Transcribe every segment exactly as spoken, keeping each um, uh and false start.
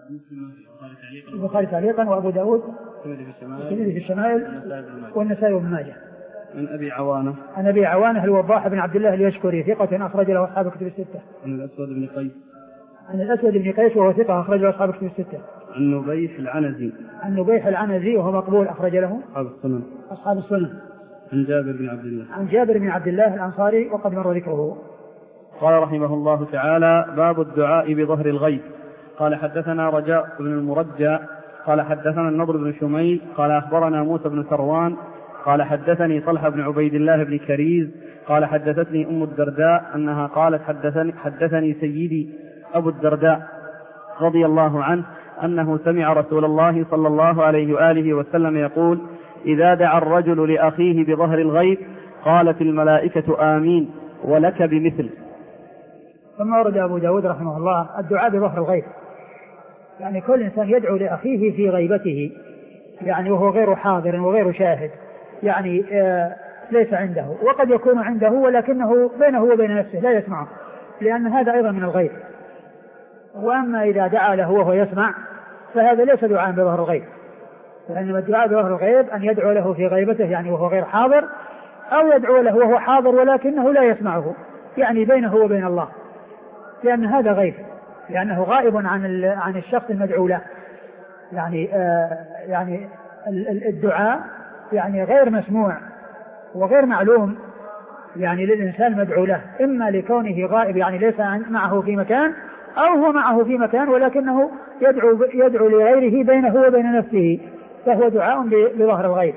البخاري تعليقا وأبو داود في الشمائل والنسائي وابن ماجه. عن أبي عوانة عن أبي عوانة الوضاح بن عبد الله اليشكري ثقة أخرج له أصحاب الكتب الستة. عن الأسود بن قيس عن الأسود بن قيس وهو ثقة أخرج له أصحاب الكتب الستة. عن نبيح العنزي عن نبيح العنزي وهو مقبول أخرج له أصحاب السنن أصحاب السنن. عن جابر بن عبد الله عن جابر بن عبد الله الأنصاري وقد مر ذكره. قال رحمه الله تعالى: باب الدعاء بظهر الغيب. قال حدثنا رجاء بن المرجى قال حدثنا النضر بن شميل قال أخبرنا موسى بن ثروان قال حدثني طلحة بن عبيد الله بن كريز قال حدثتني أم الدرداء أنها قالت حدثني, حدثني سيدي أبو الدرداء رضي الله عنه أنه سمع رسول الله صلى الله عليه وآله وسلم يقول: إذا دعا الرجل لأخيه بظهر الغيب قالت الملائكة آمين ولك بمثل. ثم ورد أبو داود رحمه الله الدعاء بظهر الغيب، يعني كل إنسان يدعو لأخيه في غيبته، يعني وهو غير حاضر وغير شاهد، يعني آه ليس عنده، وقد يكون عنده ولكنه بينه وبين نفسه لا يسمعه، لأن هذا أيضا من الغيب. وأما إذا دعا له وهو يسمع فهذا ليس دعاء بظهر الغيب، لأن الدعاء بظهر الغيب أن يدعو له في غيبته يعني وهو غير حاضر، أو يدعو له وهو حاضر ولكنه لا يسمعه، يعني بينه وبين الله، لأن هذا غيب، لأنه غائب عن عن الشخص المدعو له. يعني آه يعني الدعاء يعني غير مسموع وغير معلوم يعني للإنسان المدعو له، إما لكونه غائب يعني ليس معه في مكان، أو هو معه في مكان ولكنه يدعو يدعو لغيره بينه وبين نفسه، فهو دعاء بظهر الغيب.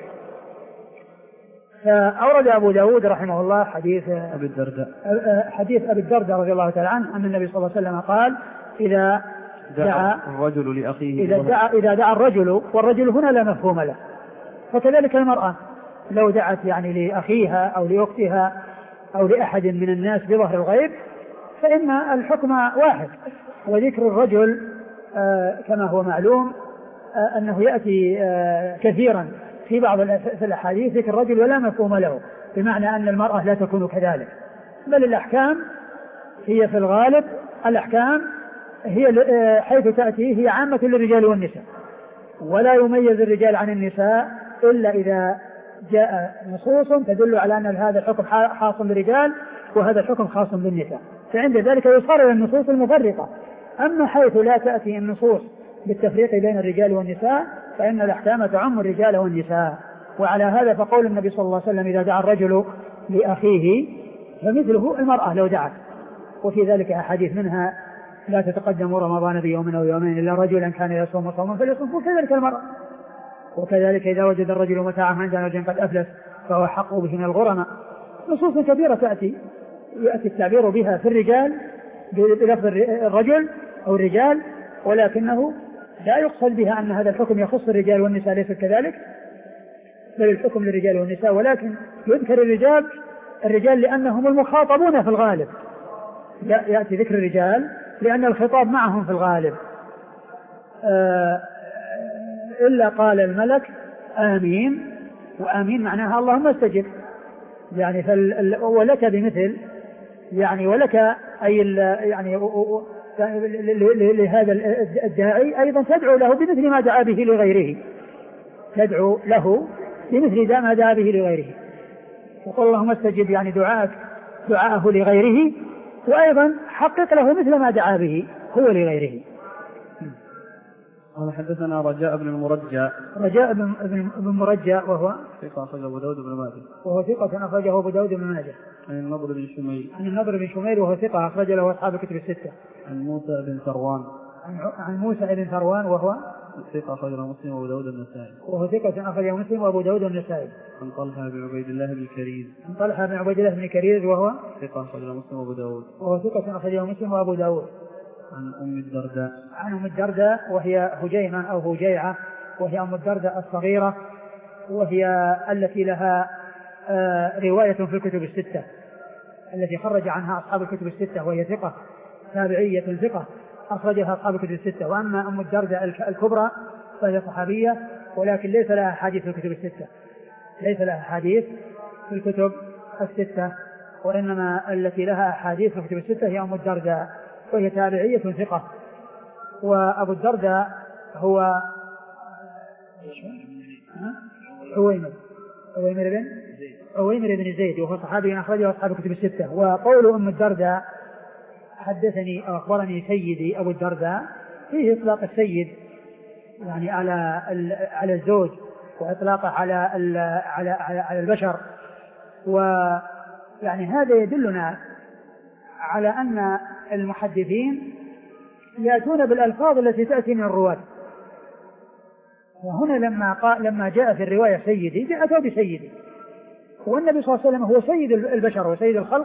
فأورد أبو داود رحمه الله حديث أبي الدرداء حديث أبي الدرداء رضي الله تعالى عنه أن النبي صلى الله عليه وسلم قال: إذا دعا الرجل لأخيه إذا دعا, إذا دعا الرجل، والرجل هنا لا مفهوم له، فكذلك المرأة لو دعت يعني لأخيها أو لأختها أو لأحد من الناس بظهر الغيب فإن الحكم واحد. وذكر الرجل آه كما هو معلوم آه أنه يأتي آه كثيرا في بعض الأحاديث ذكر الرجل ولا مفهوم له، بمعنى أن المرأة لا تكون كذلك، بل الأحكام هي في الغالب الأحكام هي حيث تأتي هي عامة للرجال والنساء، ولا يميز الرجال عن النساء إلا إذا جاء نصوص تدل على أن هذا الحكم خاص بالرجال وهذا الحكم خاص بالنساء، فعند ذلك يصار إلى النصوص المفرقة. أما حيث لا تأتي النصوص بالتفريق بين الرجال والنساء فإن الأحكام تعم الرجال والنساء. وعلى هذا فقول النبي صلى الله عليه وسلم: إذا دعا الرجل لأخيه فمثله المرأة لو دعت. وفي ذلك أحاديث منها: لا تتقدم رمضان بيوم أو يومين إلا رجلا كان يصوم صوما فليصوم، وكذلك المرأة. وكذلك إذا وجد الرجل متاعا عند رجل قد أفلس فهو حق به من الغرماء. نصوص كثيرة تأتي يأتي التعبير بها في الرجال بلفظ الرجل أو الرجال، ولكنه لا يقصد بها أن هذا الحكم يخص الرجال والنساء، ليس كذلك، بل الحكم للرجال والنساء، ولكن يذكر الرجال الرجال لأنهم المخاطبون في الغالب، يأتي ذكر الرجال لأن الخطاب معهم في الغالب. آه إلا قال الملك آمين، وآمين معناها اللهم استجب، يعني فال ولك بمثل، يعني ولك أي يعني لهذا الداعي أيضا تدعو له بمثل ما دعا به لغيره، تدعو له بمثل ما دعا به لغيره، وقل اللهم استجب يعني دعاءك دعاءه لغيره، وأيضا حقق له مثل ما دعا به هو لغيره. قال حدثنا رجاء بن المرجى رجاء بن بن مرجى وهو ثقة أخرجه أبو داود بن ماجه وهو ثقة أخرجه أبو داود بن ماجه. عن النضر بن شميل عن النضر بن شميل وهو ثقة أخرج له أصحاب الكتب الستة. عن موسى بن ثروان عن موسى بن ثروان وهو ثقة أخرجه مسلم وأبو داود النسائي وهو ثقة أخرجه مسلم وأبو داود النسائي. عن طلحة بن عبيد الله بن كريز عن طلحة بن عبيد الله بن كريز وهو ثقة أخرجه مسلم وأبو داود وهو ثقة أخرجه مسلم وأبو داود. عن أم الدرداء عن أم الدرداء وهي هجيمة أو هجيعة، وهي أم الدرداء الصغيرة، وهي التي لها آه رواية في الكتب الستة التي خرج عنها أصحاب الكتب الستة، وهي ثقة تابعية ثقة أخرجها أصحاب الكتب الستة. وأما أم الدرداء الكبرى فهي صحابية ولكن ليس لها حديث في الكتب الستة، ليس لها حديث في الكتب الستة، وإنما التي لها حديث في الكتب الستة هي أم الدرداء وهي تابعية ثقة. وأبو الدرداء هو عويمر عويمر بن عويمر بن زيد، وهو صحابي أخرجه أصحاب الكتب الستة. وقول أم الدرداء حدثني أو أخبرني سيدي أبو الدرداء فيه إطلاق السيد يعني على على الزوج، وإطلاقه على على على, على البشر. ويعني هذا يدلنا على أن المحدثين يأتون بالألفاظ التي تأتي من الرواة. وهنا لما قال لما جاء في الرواية سيدي جاءته بسيدي، والنبي صلى الله عليه وسلم هو سيد البشر وسيد الخلق،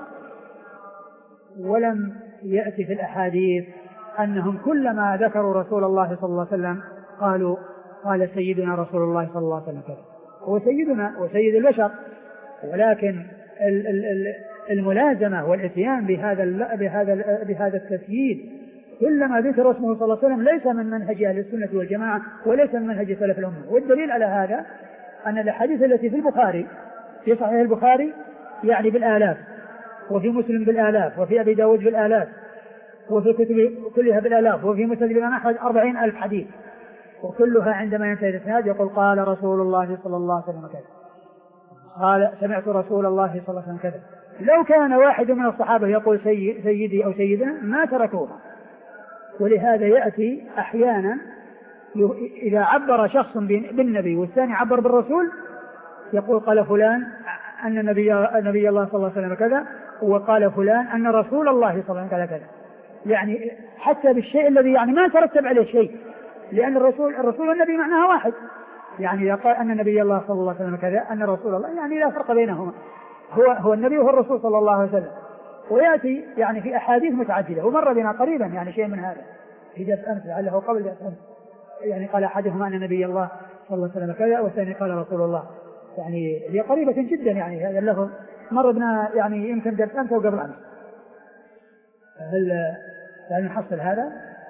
ولم يأتي في الأحاديث أنهم كلما ذكروا رسول الله صلى الله عليه وسلم قالوا قال سيدنا رسول الله صلى الله عليه وسلم كذا، هو سيدنا وسيد البشر. ولكن الملازمة والاتيان بهذا بهذا بهذا التسييد كلما ذكر اسمه صلى الله عليه وسلم ليس من منهج أهل السنة والجماعة وليس من منهج سلف الأمة. والدليل على هذا أن الأحاديث التي في البخاري في صحيح البخاري يعني بالآلاف، وفي مسلم بالآلاف، وفي أبي داود بالآلاف، وفي الكتب كلها بالآلاف، وفي مسند الإمام أحمد أربعين ألف حديث، وكلها عندما ينتهي الإسناد يقول قال رسول الله صلى الله عليه وسلم كذا، قال سمعت رسول الله صلى الله عليه وسلم كذا. لو كان واحد من الصحابة يقول سي سيدي أو سيدنا ما تركوها. ولهذا يأتي أحيانا إذا عبر شخص بالنبي والثاني عبر بالرسول يقول قال فلان أن نبي, نبي الله صلى الله عليه وسلم كذا، وقال فلان أن رسول الله صلى الله عليه وسلم كذا، يعني حتى بالشيء الذي يعني ما ترتب عليه شيء، لأن الرسول الرسول والنبي معناها واحد. يعني إذا قال أن نبي الله صلى الله عليه وسلم كذا أن رسول الله يعني لا فرق بينهما، هو هو النبي وهو الرسول صلى الله عليه وسلم. ويأتي يعني في أحاديث متعددة، ومر بنا قريبا يعني شيء من هذا في درس أمس لعله قبل درس أمس، يعني قال أحدهما أن نبي الله صلى الله عليه وسلم كذا والثاني قال رسول الله، يعني هي قريبة جدا. يعني هذا اللفظ مر بنا يعني يمكن درس أمس وقبل أمس. هل هل نحصل هذا؟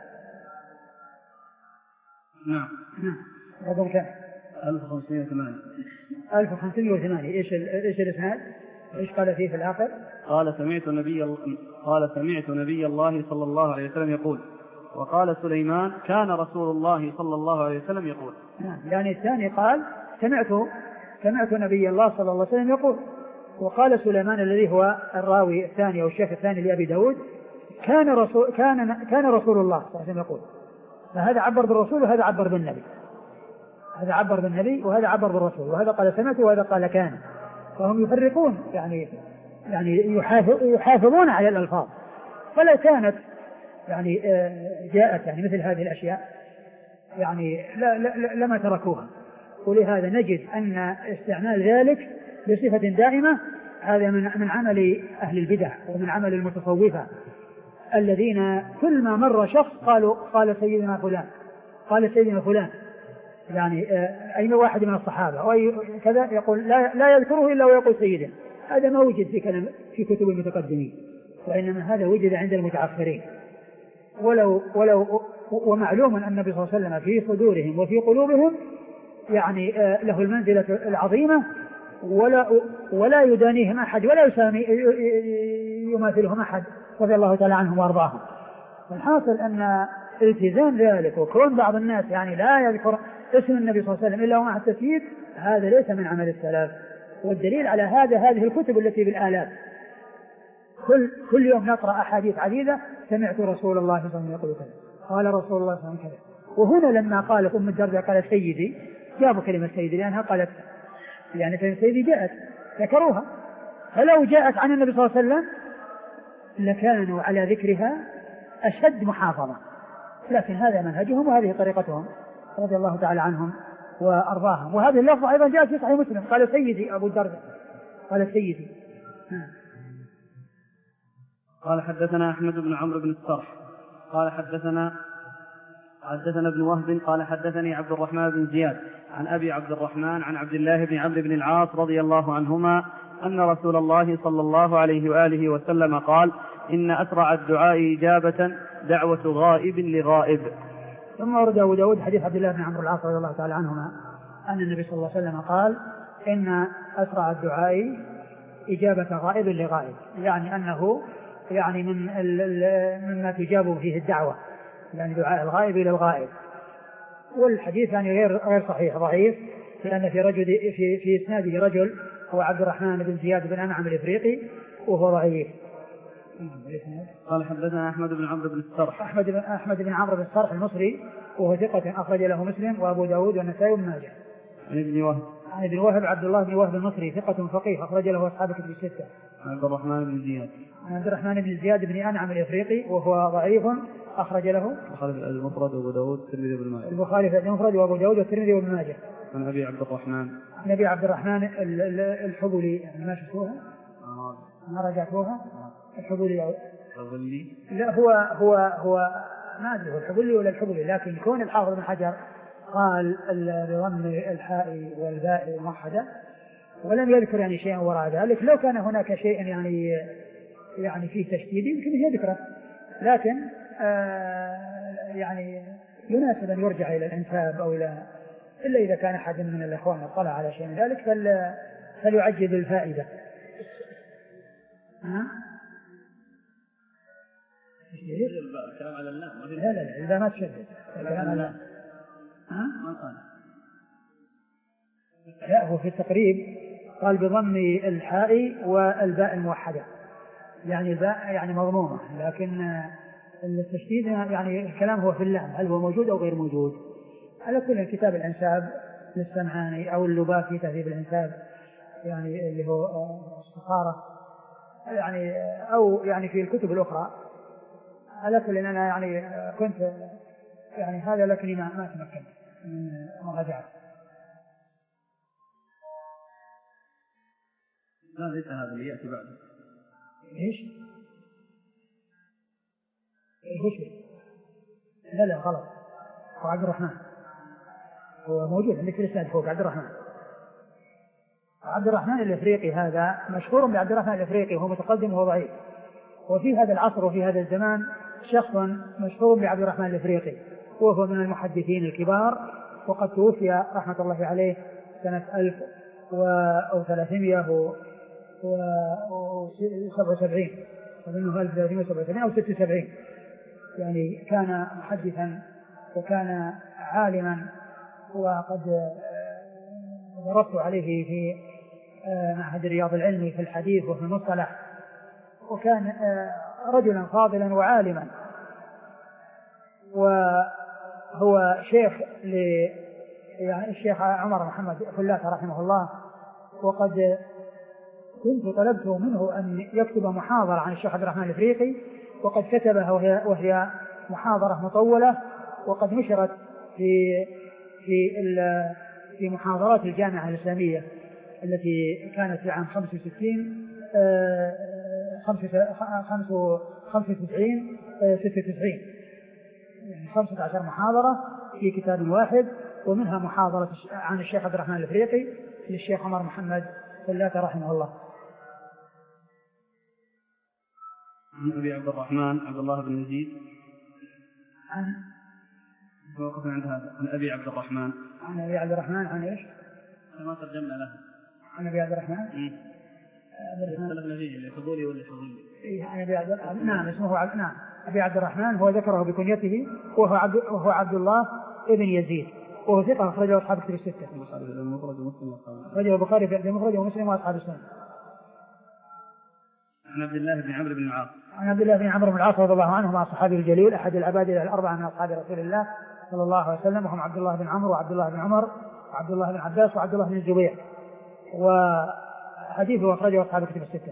نعم نعم. رقم كم؟ ألف وخمسمائة وثمانية. ألف وخمسمائة وثمانية. إيش إيش الإسناد؟ إيش قال فيه في الآخر؟ قال سمعت نبي قال سمعت نبي الله صلى الله عليه وسلم يقول، وقال سليمان كان رسول الله صلى الله عليه وسلم يقول. نعم. يعني الثاني قال سمعت سمعت نبي الله صلى الله عليه وسلم يقول، وقال سليمان الذي هو الراوي الثاني أو الشيخ الثاني لأبي داود كان رسول كان كان رسول الله صلى الله عليه وسلم يقول. فهذا عبر بالرسول وهذا عبر بالنبي، هذا عبر بالنبي وهذا عبر بالرسول، وهذا قال سمعت وهذا قال كان. فهم يفرقون يعني يعني يحافظون على الألفاظ. فلو كانت يعني جاءت يعني مثل هذه الأشياء يعني لا لا لما تركوها. ولهذا نجد أن استعمال ذلك بصفة دائمة هذا من من عمل أهل البدع ومن عمل المتصوفة الذين كل ما مر شخص قالوا قال سيدنا فلان قال سيدنا فلان، يعني أي واحد من الصحابة أو كذا يقول لا, لا يذكره إلا ويقول سيدنا. هذا ما وجد في كلام في كتب المتقدمين، وإنما هذا وجد عند المتأخرين. ولو ولو ومعلوم أن النبي صلى الله عليه وسلم في صدورهم وفي قلوبهم يعني له المنزلة العظيمة، ولا ولا يدانيهم أحد ولا يسامي يماثلهم أحد رضي الله تعالى عنهم وأرضاهم. والحاصل أن التزام ذلك وكون بعض الناس يعني لا يذكر اسم النبي صلى الله عليه وسلم إلا ومع التسييد هذا ليس من عمل السلف. والدليل على هذا هذه الكتب التي بالآلاف، كل كل يوم نقرأ أحاديث عديدة سمعت رسول الله صلى الله عليه وسلم يقول كذا قال رسول الله صلى الله عليه وسلم كذا. وهنا لما قالت أم الدرداء قالت سيدي جابوا كلمة سيدي لأنها قالت يعني كلمة سيدي جاءت ذكروها. فلو جاءت عن النبي صلى الله عليه وسلم لكانوا على ذكرها أشد محافظة، لكن هذا منهجهم وهذه طريقتهم رضي الله تعالى عنهم وأرضاهم. وهذه اللفظة أيضا جاءت في صحيح مسلم قال سيدي أبو الدرداء قال سيدي. قال حدثنا أحمد بن عمرو بن الصرح قال حدثنا حدثنا ابن وهب قال حدثني عبد الرحمن بن زياد عن أبي عبد الرحمن عن عبد الله بن عمرو بن العاص رضي الله عنهما أن رسول الله صلى الله عليه وآله وسلم قال إن أسرع الدعاء إجابة دعوة غائب لغائب. ثم ورد أبو داود حديث عبد الله بن عمرو بن العاص رضي الله تعالى عنهما أن النبي صلى الله عليه وسلم قال إن أسرع الدعاء إجابة غائب لغائب، يعني أنه يعني من مما تجاب فيه الدعوة يعني دعاء الغائب إلى الغائب. والحديث يعني غير غير صحيح، ضعيف، لأن في رجل في في إسناده رجل هو عبد الرحمن بن زياد بن أنعم الإفريقي وهو ضعيف. قال حدثنا أحمد بن عمرو بن السرح أحمد بن أحمد بن عمرو بن السرح المصري وهو ثقة أخرج له مسلم وأبو داود والنسائي وابن ماجه. عن ابن وهب عن ابن وهب عبد الله بن وهب المصري ثقة فقيه أخرج له أصحاب الكتب الستة. عبد الرحمن بن زياد عبد الرحمن بن زياد بن أنعم الإفريقي وهو ضعيف أخرج له البخاري في المفرد وأبو داود والترمذي وابن ماجه. البخاري في المفرد وأبو داود والترمذي وابن ماجه. عن أبي عبد الرحمن عن أبي عبد الرحمن الحبلي. يعني ما شفتوها؟ ما رجعتوها؟ الحبلي الحبلي لا هو هو هو ما أدري هو الحبلي ولا الحبلي، لكن كون الحافظ بن حجر قال بضم الحاء والباء موحدة ولم يذكر يعني شيئا وراء ذلك. لو كان هناك شيء يعني يعني فيه تشديد يمكن يذكره، لكن آه يعني يناسب أن يرجع إلى الأنساب أو إلى إلا إذا كان أحد من الإخوان اطلع على شيء من ذلك فل فليعجل الفائدة. ها؟ الكلام على اللام لا لا لا إذا ما تشدد الكلام على ها؟ ما قال لا هو في التقريب قال بضم الحاء والباء الموحدة، يعني الباء يعني مضمومة، لكن التشديد يعني الكلام هو في اللام هل هو موجود أو غير موجود. على كل كتاب الأنساب للسمعاني أو اللباب في تهذيب الأنساب يعني اللي هو الصخارة يعني أو يعني في الكتب الأخرى. على كل أنا يعني كنت يعني هذا لكني ما ما تمكنت من مراجعة. لا ليس هذا اللي يأتي بعده. إيش؟ إيش؟ لا لا غلط، هو عبد الرحمن هو موجود عندك في الإسناد فوق عبد الرحمن. عبد الرحمن الإفريقي هذا مشهور بعبد الرحمن الإفريقي وهو متقدم وهو ضعيف. وفي هذا العصر وفي هذا الزمان شخص مشهور بعبد الرحمن الإفريقي وهو من المحدثين الكبار، وقد توفي رحمة الله عليه سنة ألف وثلاثمائة وسبعة وسبعين أظنه ألف وثلاثمائة وسبعة وسبعين أو ستة وسبعين. يعني كان محدثا وكان عالما وقد درست عليه في معهد الرياض العلمي في الحديث وفي المصطلح، وكان رجلا فاضلا وعالما، وهو شيخ ل يعني الشيخ عمر محمد فلات رحمه الله. وقد كنت طلبت منه أن يكتب محاضرة عن الشيخ عبد الرحمن الإفريقي، وقد كتبها وهي, وهي محاضرة مطولة وقد نشرت في في في محاضرات الجامعة الإسلامية التي كانت في عام خمسة وستين خمسة وتسعين ستة وتسعين، يعني خمسة عشر محاضرة في كتاب واحد، ومنها محاضرة عن الشيخ عبد الرحمن الإفريقي للشيخ عمر محمد فلات رحمه الله. عن أبي عبد الرحمن عبد الله بن يزيد عن وقفنا عند هذا. عن أبي عبد الرحمن عن أبي عبد الرحمن عن إيش؟ ما ترجمنا له. عن أبي عبد الرحمن اختلفنا فيه الفضولي ولا الفضولي. إيه عن أبي عبد الرحمن. نعم اسمه عبد نعم أبي عبد الرحمن، هو ذكره بكنيته وهو عبد وهو عبد الله ابن يزيد وهو ثقة أخرجه أصحاب الكتب الستة. أخرجه البخاري في المفرد ومسلم وأصحاب السنن. عن عبد الله بن عمرو بن العاص عن عبد الله بن عمرو بن العاص رضي الله عنه مع الصحابي الجليل أحد العباد الأربعة من أصحاب رسول الله صلى الله عليه وسلم، وهم عبد الله بن عمرو وعبد الله بن عمر وعبد الله بن عباس وعبد الله بن الزبير، وحديثه أخرجه أصحاب الكتب الستة.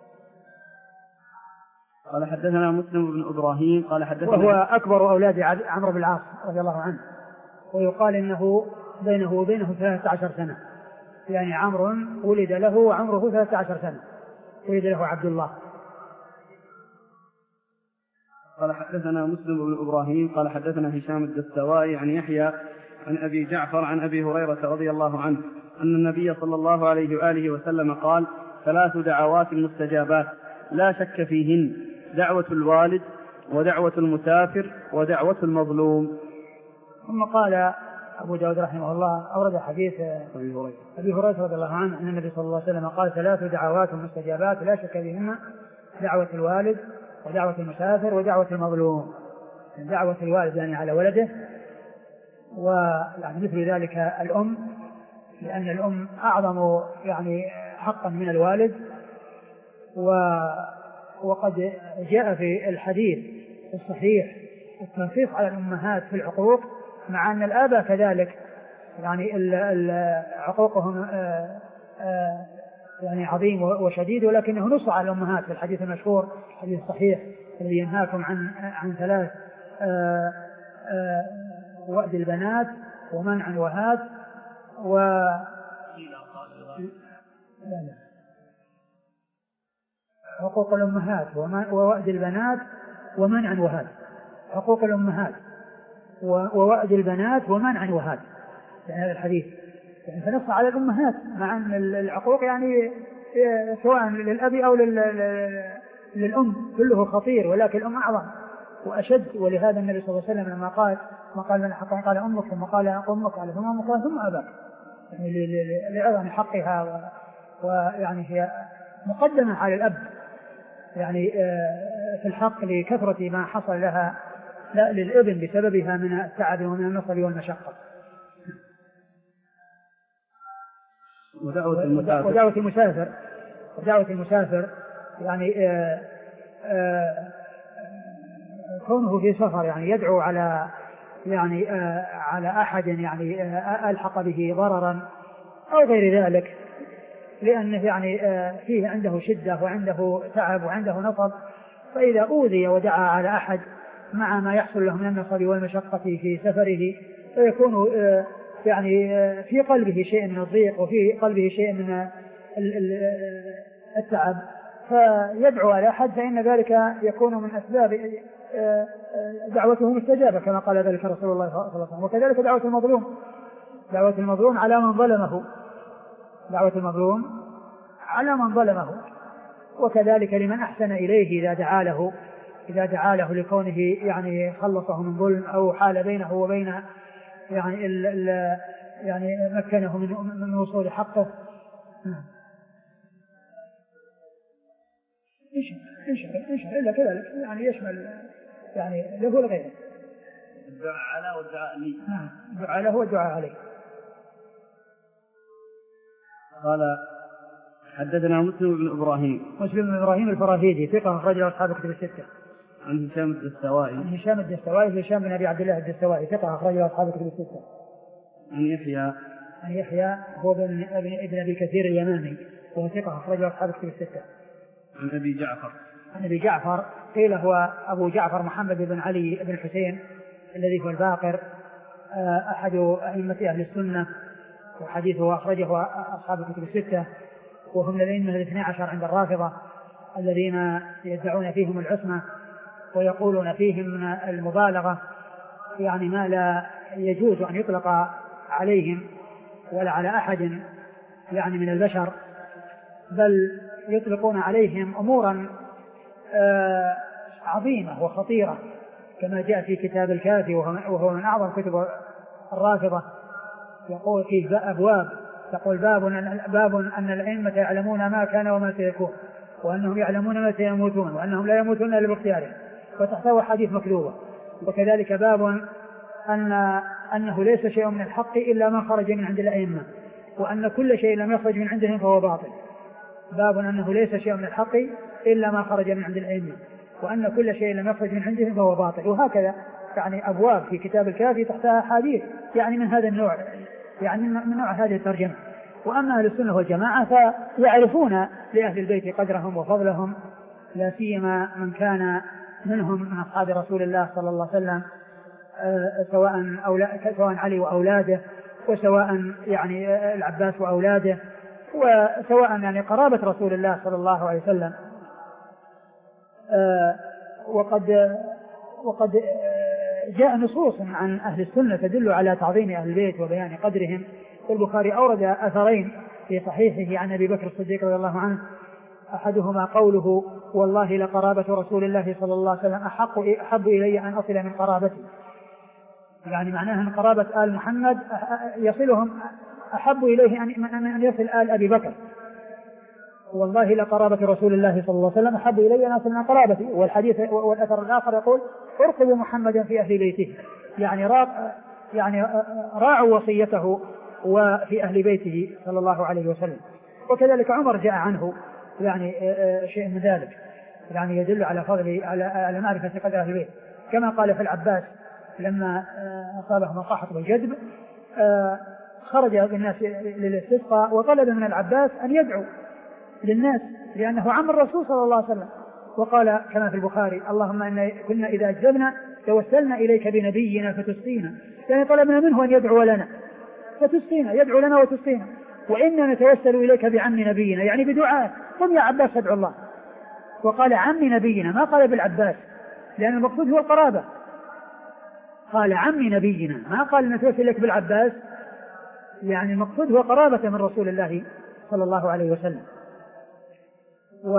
قال حدثنا مسلم بن إبراهيم قال حدثنا وهو أكبر أولاد عمرو بن العاص رضي الله عنه، ويقال إنه بينه وبينه ثلاثة عشر سنة، يعني عمرو ولد له وعمره ثلاثة عشر سنة، ولد له عبد الله. قال حدثنا مسلم بن إبراهيم قال حدثنا هشام الدستوائي عن يحيى عن أبي جعفر عن أبي هريرة رضي الله عنه أن النبي صلى الله عليه وآله وسلم قال: ثلاث دعوات مستجابات لا شك فيهن: دعوة الوالد ودعوة المسافر ودعوة المظلوم. ثم قال أبو داود رحمه الله أورد حديث أبي هريرة رضي الله عنه أن النبي صلى الله عليه وسلم قال: ثلاث دعوات مستجابات لا شك فيهن: دعوة الوالد ودعوة المسافر ودعوة المظلوم. دعوة الوالد يعني على ولده، ويعني مثل ذلك الأم، لأن الأم أعظم يعني حقا من الوالد. وقد جاء في الحديث الصحيح التنصيص على الأمهات في العقوق، مع أن الآباء كذلك يعني عقوقهم يعني عظيم وشديد، ولكنه نص على الأمهات في الحديث المشهور الحديث الصحيح الذي ينهاكم عن عن ثلاث وأد البنات ومنع الوهات و حقوق الأمهات ووأد البنات ومنع وهات. حقوق الأمهات ووأد البنات ومنع وهات يعني هذا الحديث يعني فنص على الأمهات، مع أن العقوق يعني سواء للأب أو للأم كله خطير، ولكن الأم أعظم وأشد. ولهذا النبي صلى الله عليه وسلم لما قال ما قال من حقا قال أمك ثم قال أمك قال ثم أمك ثم أباك، يعني لعظم حقها، ويعني هي مقدمة على الأب يعني في الحق لكثرة ما حصل لها لا للابن بسببها من التعب ومن النصب والمشقة. ودعوة المسافر ودعوة المسافر ودعوة المسافر يعني آآ آآ كونه في سفر يعني يدعو على يعني على أحد يعني ألحق به ضررا أو غير ذلك، لأنه يعني فيه عنده شدة وعنده تعب وعنده نصب، فإذا أوذي ودعا على أحد مع ما يحصل له من النصب والمشقة في سفره فيكون يعني في قلبه شيء من الضيق وفي قلبه شيء من التعب، فيدعو على أحد فإن ذلك يكون من أسباب دعوته مستجابة كما قال ذلك رسول الله صلى الله عليه وسلم. وكذلك دعوة المظلوم دعوة المظلوم على من ظلمه دعوة المظلوم على من ظلمه وكذلك لمن أحسن إليه إذا دعا له إذا دعا له لكونه يعني خلصه من ظلم أو حال بينه وبين يعني ال ال يعني مكنه من من وصول حقه. يشمل يشمل إلا كذلك يعني يشمل يعني له الغير الدعاء على والدعاء لي. الدعاء له والدعاء عليه. قال حدثنا مسلم بن إبراهيم مسلم بن إبراهيم الفراهيدي ثقة أخرج له أصحاب الكتب الستة. عن هشام الدستوائي عن هشام الدستوائي هشام بن أبي عبد الله الدستوائي ثقة أخرج له أصحاب الكتب الستة. عن يحيى عن يحيى هو ابن ابن أبي كثير اليماني وهو ثقة أخرج له أصحاب الكتب الستة. عن أبي جعفر عن أبي جعفر قيل هو أبو جعفر محمد بن علي بن الحسين الذي هو الباقر أحد أئمة أهل السنة وحديثه أخرجه أصحاب الكتب الستة، وهم الأئمة الاثني عشر عند الرافضة الذين يدعون فيهم العصمة ويقولون فيهم من المبالغة يعني ما لا يجوز أن يطلق عليهم ولا على أحد يعني من البشر، بل يطلقون عليهم أمورا عظيمة وخطيرة كما جاء في كتاب الكافي وهو من أعظم كتب الرافضة. يقول فيه أبواب تقول باب باب أن الأئمة يعلمون ما كان وما سيكون وأنهم يعلمون ما سيموتون وأنهم لا يموتون إلا باختيارهم وتحتوي حديث مكذوبة. وكذلك باب أن أنه ليس شيء من الحق إلا ما خرج من عند الأئمة وأن كل شيء لم يخرج من عندهم فهو باطل. باب أنه ليس شيء من الحق إلا ما خرج من عند الأئمة وأن كل شيء لم يخرج من عندهم فهو باطل. وهكذا يعني أبواب في كتاب الكافي تحتها حديث يعني من هذا النوع يعني من نوع هذه الترجمة. وأما أهل السنة والجماعة فيعرفون لأهل البيت قدرهم وفضلهم، لا سيما من كان منهم من أصحاب رسول الله صلى الله عليه وسلم سواء أولا سواء علي وأولاده وسواء يعني العباس وأولاده وسواء يعني قرابة رسول الله صلى الله عليه وسلم. وقد وقد جاء نصوص عن أهل السنة تدل على تعظيم أهل البيت وبيان قدرهم. والبخاري أورد أثرين في صحيحه عن أبي بكر الصديق رضي الله عنه، أحدهما قوله والله لقرابة رسول الله صلى الله عليه وسلم أحق أحب إلي أن أصل من قرابتي، يعني معناها أن قرابة آل محمد يصلهم أحب إليه أن يصل آل أبي بكر والله لقرابة رسول الله صلى الله عليه وسلم أحب إلي ناس من قرابتي. والحديث والأثر الآخر يقول ارقبوا محمدا في أهل بيته، يعني را يعني راعوا وصيته وفي أهل بيته صلى الله عليه وسلم. وكذلك عمر جاء عنه يعني شيء من ذلك، يعني يدل على فضل على على معرفة قدر أهل البيت، كما قال في العباس لما أصابهم القحط والجدب خرج بالناس للاستسقاء وطلب من العباس أن يدعو للناس لأنه عم الرسول صلى الله عليه وسلم، وقال كما في البخاري اللهم إن كنا إذا أجدبنا توسلنا إليك بنبينا فتسقينا، يعني طلبنا منه أن يدعو لنا فتسقينا، يدعو لنا وتسقينا، وإنا نتوسل إليك بعم نبينا، يعني بدعاء قم يا عباس ادعو الله. وقال عم نبينا ما قال بالعباس لأن المقصود هو القرابة، قال عم نبينا ما قال نتوسل إليك بالعباس، يعني المقصود هو قرابة من رسول الله صلى الله عليه وسلم. و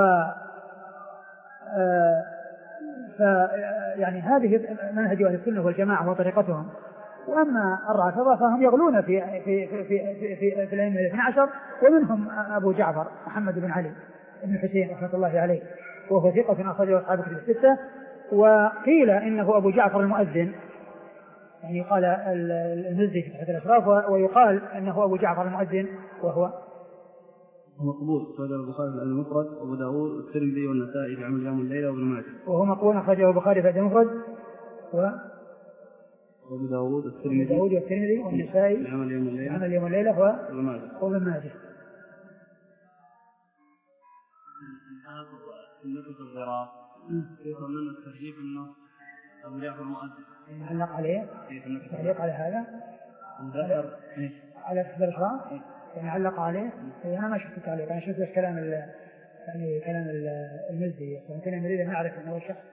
ف يعني هذه منهج أهل السنة والجماعة وطريقتهم. وأما الرافضة فهم يغلون في في في في في, في الأئمة الاثني عشر، ومنهم أبو جعفر محمد بن علي بن حسين رحمة الله عليه، وهو ثقة أخرجه أصحاب الكتب الستة. وقيل إنه أبو جعفر المؤذن، يعني قال المزي في تحت الأشراف، ويقال إنه أبو جعفر المؤذن وهو مقبول أخرجه البخاري في المفرد وأبو داود والترمذي والنسائي في عمل يوم الليلة وابن ماجه. وهو مقبول أخرجه البخاري في المفرد و وأبو داود والترمذي والترمذي والنسائي في عمل يوم الليلة عمل يوم الليلة وابن ماجه. وابن ماجه. سنة الضرار يقول لنا الترجيح إنه أبو جعفر المؤذن علق عليه تعليق على هذا ذكر على أسفل الإحرام يعني علق عليه. أنا ما شفت تعليق، أنا شفت كلام يعني كلام المزي، يمكن نريد أن نعرف أنه الشخص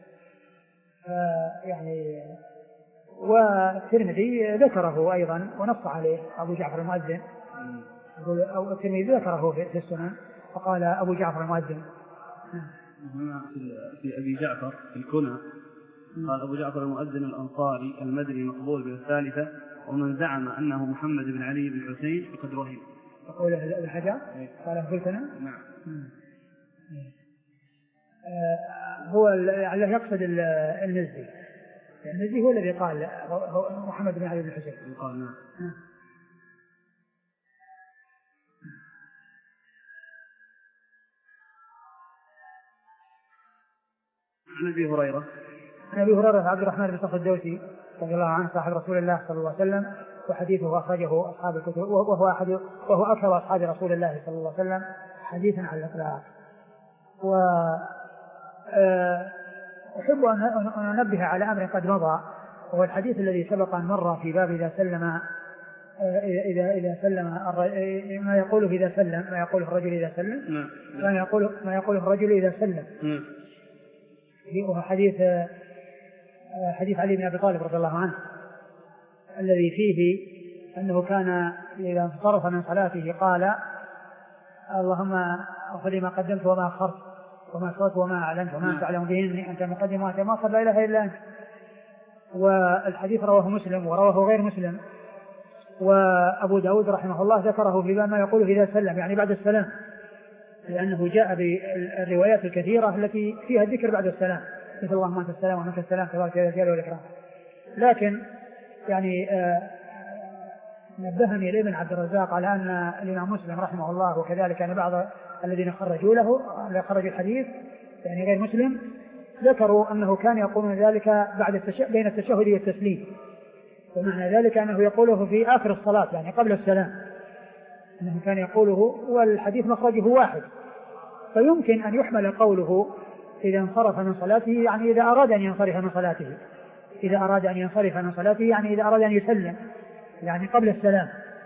يعني. والترمذي ذكره أيضا ونص عليه أبو جعفر المؤذن، أو الترمذي ذكره في السنن فقال أبو جعفر المؤذن. هنا في أبي جعفر في الكنى قال أبو جعفر المؤذن الأنصاري المدني مقبول بالثالثة، ومن زعم أنه محمد بن علي بن حسين فقد وهم. يقول الحجر قال في الكنى. نعم. هو يعني يقصد المزي، المزي هو الذي قال محمد بن علي بن حسين قال نعم. عن أبي هريرة عن أبي هريرة عبد الرحمن بن صخر الدوسي رضي الله عنه صاحب رسول الله صلى الله عليه وسلم، وحديثه أخرجه أصحاب الكتب، وهو أحد وهو أكثر أصحاب رسول الله صلى الله عليه وسلم حديثا على الإطلاق. وأحب أن أنبه على أمر قد مضى، وهو الحديث الذي سبق أن مر في باب إذا سلم إذا إذا سلم ما يقوله إذا سلم ما يقوله الرجل إذا سلم ما يقوله ما يقوله الرجل إذا سلم. وهو حديث حديث علي بن أبي طالب رضي الله عنه الذي فيه أنه كان إذا انصرف من صلاته قال اللهم اغفر لي ما قدمت وما أخرت وما أسررت وما أعلنت وما أنت أعلم به إني أنت المقدم وأنت المؤخر لا إله إلا أنت. والحديث رواه مسلم ورواه غير مسلم، وأبو داود رحمه الله ذكره في ما يقوله إذا سلم يعني بعد السلام، لأنه جاء بالروايات الكثيرة التي فيها الذكر بعد السلام مثل اللهم أنت السلام ومنك السلام تبارك يا ذا الجلال والإكرام. لكن يعني آه نبهني الابن عبد الرزاق على أن الإمام مسلم رحمه الله وكذلك يعني بعض الذين خرجوا له خرجوا الحديث يعني غير مسلم ذكروا أنه كان يقولون ذلك بعد التش... بين التشهد والتسليم، ومعنى ذلك أنه يقوله في آخر الصلاة يعني قبل السلام، أنه كان يقوله والحديث مخرجه واحد، فيمكن أن يحمل قوله إذا انصرف من صلاته يعني إذا أراد أن ينصرف من صلاته إذا أراد أن ينصرف من صلاته يعني إذا أراد أن يسلم يعني قبل السلام.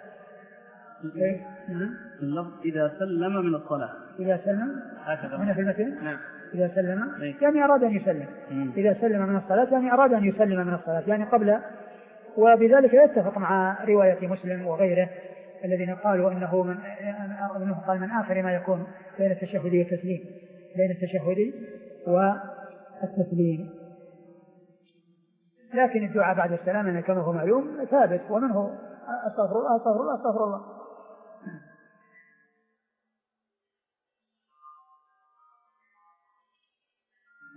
اللفظ إذا سلم من الصلاة إذا سلم هنا في المتن نعم. إذا سلم يعني أراد أن يسلم مم. إذا سلم من الصلاة يعني أراد أن يسلم من الصلاة يعني قبل. وبذلك يتفق مع رواية مسلم وغيره الذين قالوا أنه من أنه قال من آخر ما يكون بين التشهد والتسليم بين التشهد والتسليم. لكن الدعاء بعد السلام أن كما هو معلوم ثابت، ومنه أستغفر الله أستغفر الله أستغفر الله.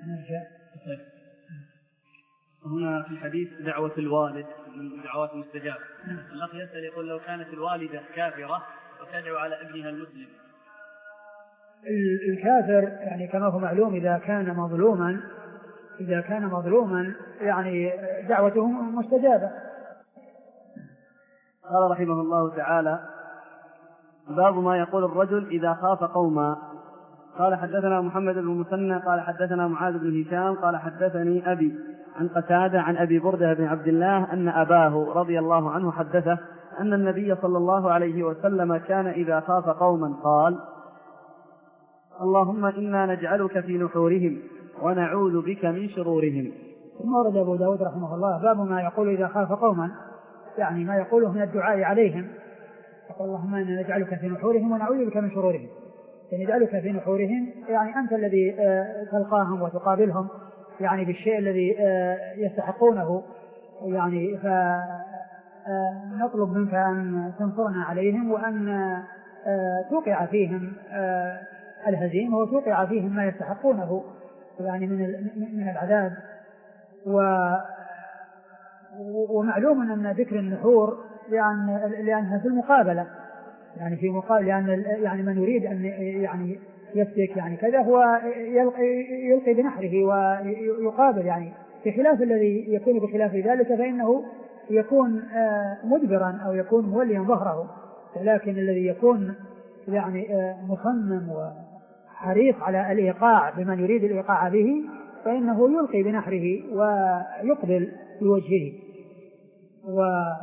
هنا في الحديث دعوة الوالد من دعوات مستجابة. الأخ يسأل يقول لو كانت الوالدة كافرة وتدعو على ابنها المسلم. الكافر يعني كما هو معلوم إذا كان مظلوما إذا كان مظلوما يعني دعوته مستجابة. قال رحمه الله تعالى باب ما يقول الرجل إذا خاف قوما. قال حدثنا محمد بن المثنى قال حدثنا معاذ بن هشام قال حدثني أبي عن قتادة عن أبي بردة بن عبد الله أن أباه رضي الله عنه حدثه أن النبي صلى الله عليه وسلم كان إذا خاف قوما قال اللهم إنا نجعلك في نحورهم ونعوذ بك من شرورهم. ثم ورد أبو داود رحمه الله باب ما يقول إذا خاف قوما، يعني ما يقوله من الدعاء عليهم. يقول اللهم إنا نجعلك في نحورهم ونعوذ بك من شرورهم. يعني نجعلك في نحورهم يعني أنت الذي تلقاهم وتقابلهم يعني بالشيء الذي يستحقونه، يعني فنطلب منك أن تنصرنا عليهم وأن توقع فيهم الهزيمة وتوقع فيهم ما يستحقونه يعني من من العذاب. ومعلوم أن ذكر النحور يعني لأنها في المقابلة، يعني في مقابل لأن يعني من يريد أن يعني يفتك يعني كذا هو يلقي, يلقي بنحره ويقابل، يعني بخلاف الذي يكون بخلاف ذلك فإنه يكون مدبرا أو يكون موليا ظهره، لكن الذي يكون يعني مصمم وحريص على الإيقاع بمن يريد الإيقاع به فإنه يلقي بنحره ويقبل بوجهه. و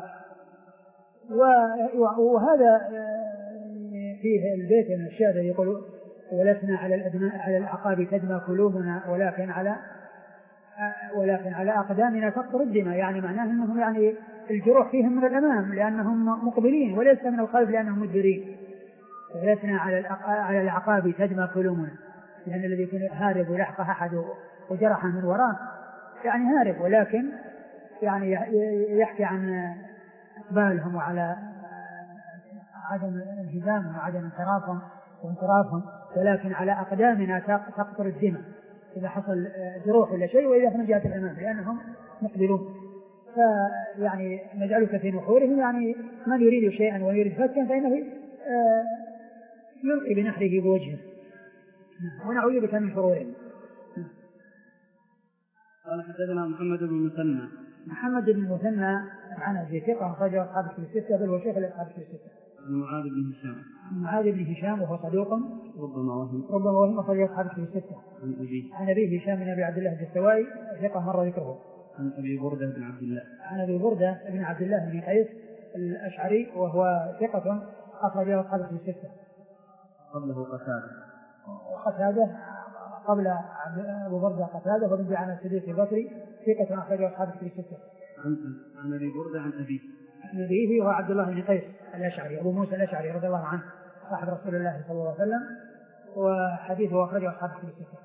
وهذا فيه البيت من الشاهد يقول ولسنا على الأدماء على الأعقاب تدمى قلوبنا ولكن على ولكن على أقدامنا تقطر الدماء، يعني معناه أنهم يعني الجروح فيهم من الأمام لأنهم مقبلين وليس من الخلف لأنهم مدبرين. ولسنا على على الأعقاب تدمى قلوبنا، لأن الذي يكون هارب ولحقه أحد وجرحه من وراه يعني هارب، ولكن يعني يحكي عن إقبالهم وعلى عدم انهزامهم وعدم انصرافهم وانصرافهم، ولكن على أقدامنا تقطر الدماء إذا حصل جروح ولا شيء وإذا من جهة الأمام لأنهم مقبلون. فيعني نجعلك في نحورهم يعني من يريد شيئا ويريد فتكا فإنه يلقي بنحره بوجهه ونعوذ بك من شرورهم. قال حدثنا محمد بن المثنى محمد بن المثنى عن في ثقة أخرجه أصحاب الكتب الستة بل هو شيخ الأصحاب الكتب الستة. معاذ بن هشام معاذ بن هشام وهو صدوق ربما وهم ربما وهم أخرجه أصحاب الكتب الستة. عن أبي عن أبي هشام بن أبي عبد الله الدستوائي ثقة مر ذكره. عن أبي بردة بن عبد الله عن أبي بردة بن عبد الله بن قيس الأشعري وهو ثقة أخرجه أصحاب الكتب الستة. قبله قتادة وقتادة قبل أبو بردة قتادة وابن دعامة السدوسي البصري ثقة أخرجه أصحاب الكتب الستة. عن أبي بردة عن أبيه عن أبيه هو عبد الله بن قيس الأشعري أبو موسى الأشعري رضي الله عنه صاحب رسول الله صلى الله عليه وسلم وحديثه أخرجه أصحاب الكتب الستة.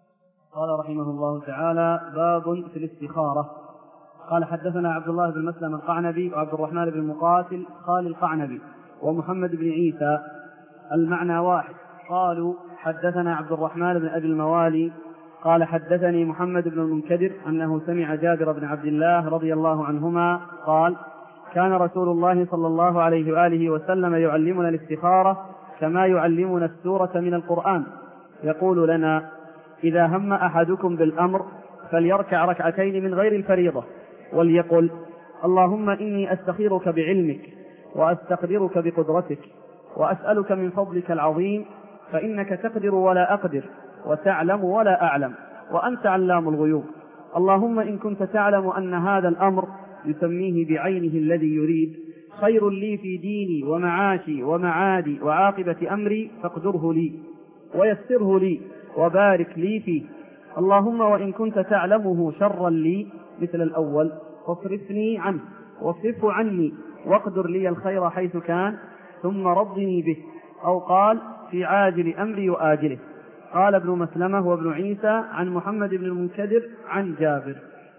قال رحمه الله تعالى باب في الاستخارة. قال حدثنا عبد الله بن مسلم القعنبي وعبد الرحمن بن مقاتل قال القعنبي ومحمد بن عيسى المعنى واحد. قالوا حدثنا عبد الرحمن بن أبي الموالي قال حدثني محمد بن المنكدر أنه سمع جابر بن عبد الله رضي الله عنهما قال كان رسول الله صلى الله عليه وآله وسلم يعلمنا الاستخارة كما يعلمنا السورة من القرآن، يقول لنا إذا هم أحدكم بالأمر فليركع ركعتين من غير الفريضة وليقل اللهم إني أستخيرك بعلمك وأستقدرك بقدرتك وأسألك من فضلك العظيم فإنك تقدر ولا أقدر وتعلم ولا أعلم وأنت علام الغيوب. اللهم إن كنت تعلم أن هذا الأمر يسميه بعينه الذي يريد خير لي في ديني ومعاشي ومعادي وعاقبة أمري فاقدره لي ويسره لي وبارك لي فيه. اللهم وإن كنت تعلمه شرا لي مثل الأول فاصرفني عنه واصرفه عني واقدر لي الخير حيث كان ثم رضني به، أو قال في عاجل أمري وآجله. قال ابن مسلمة وابن عيسى عن محمد بن المنكدر عن جابر.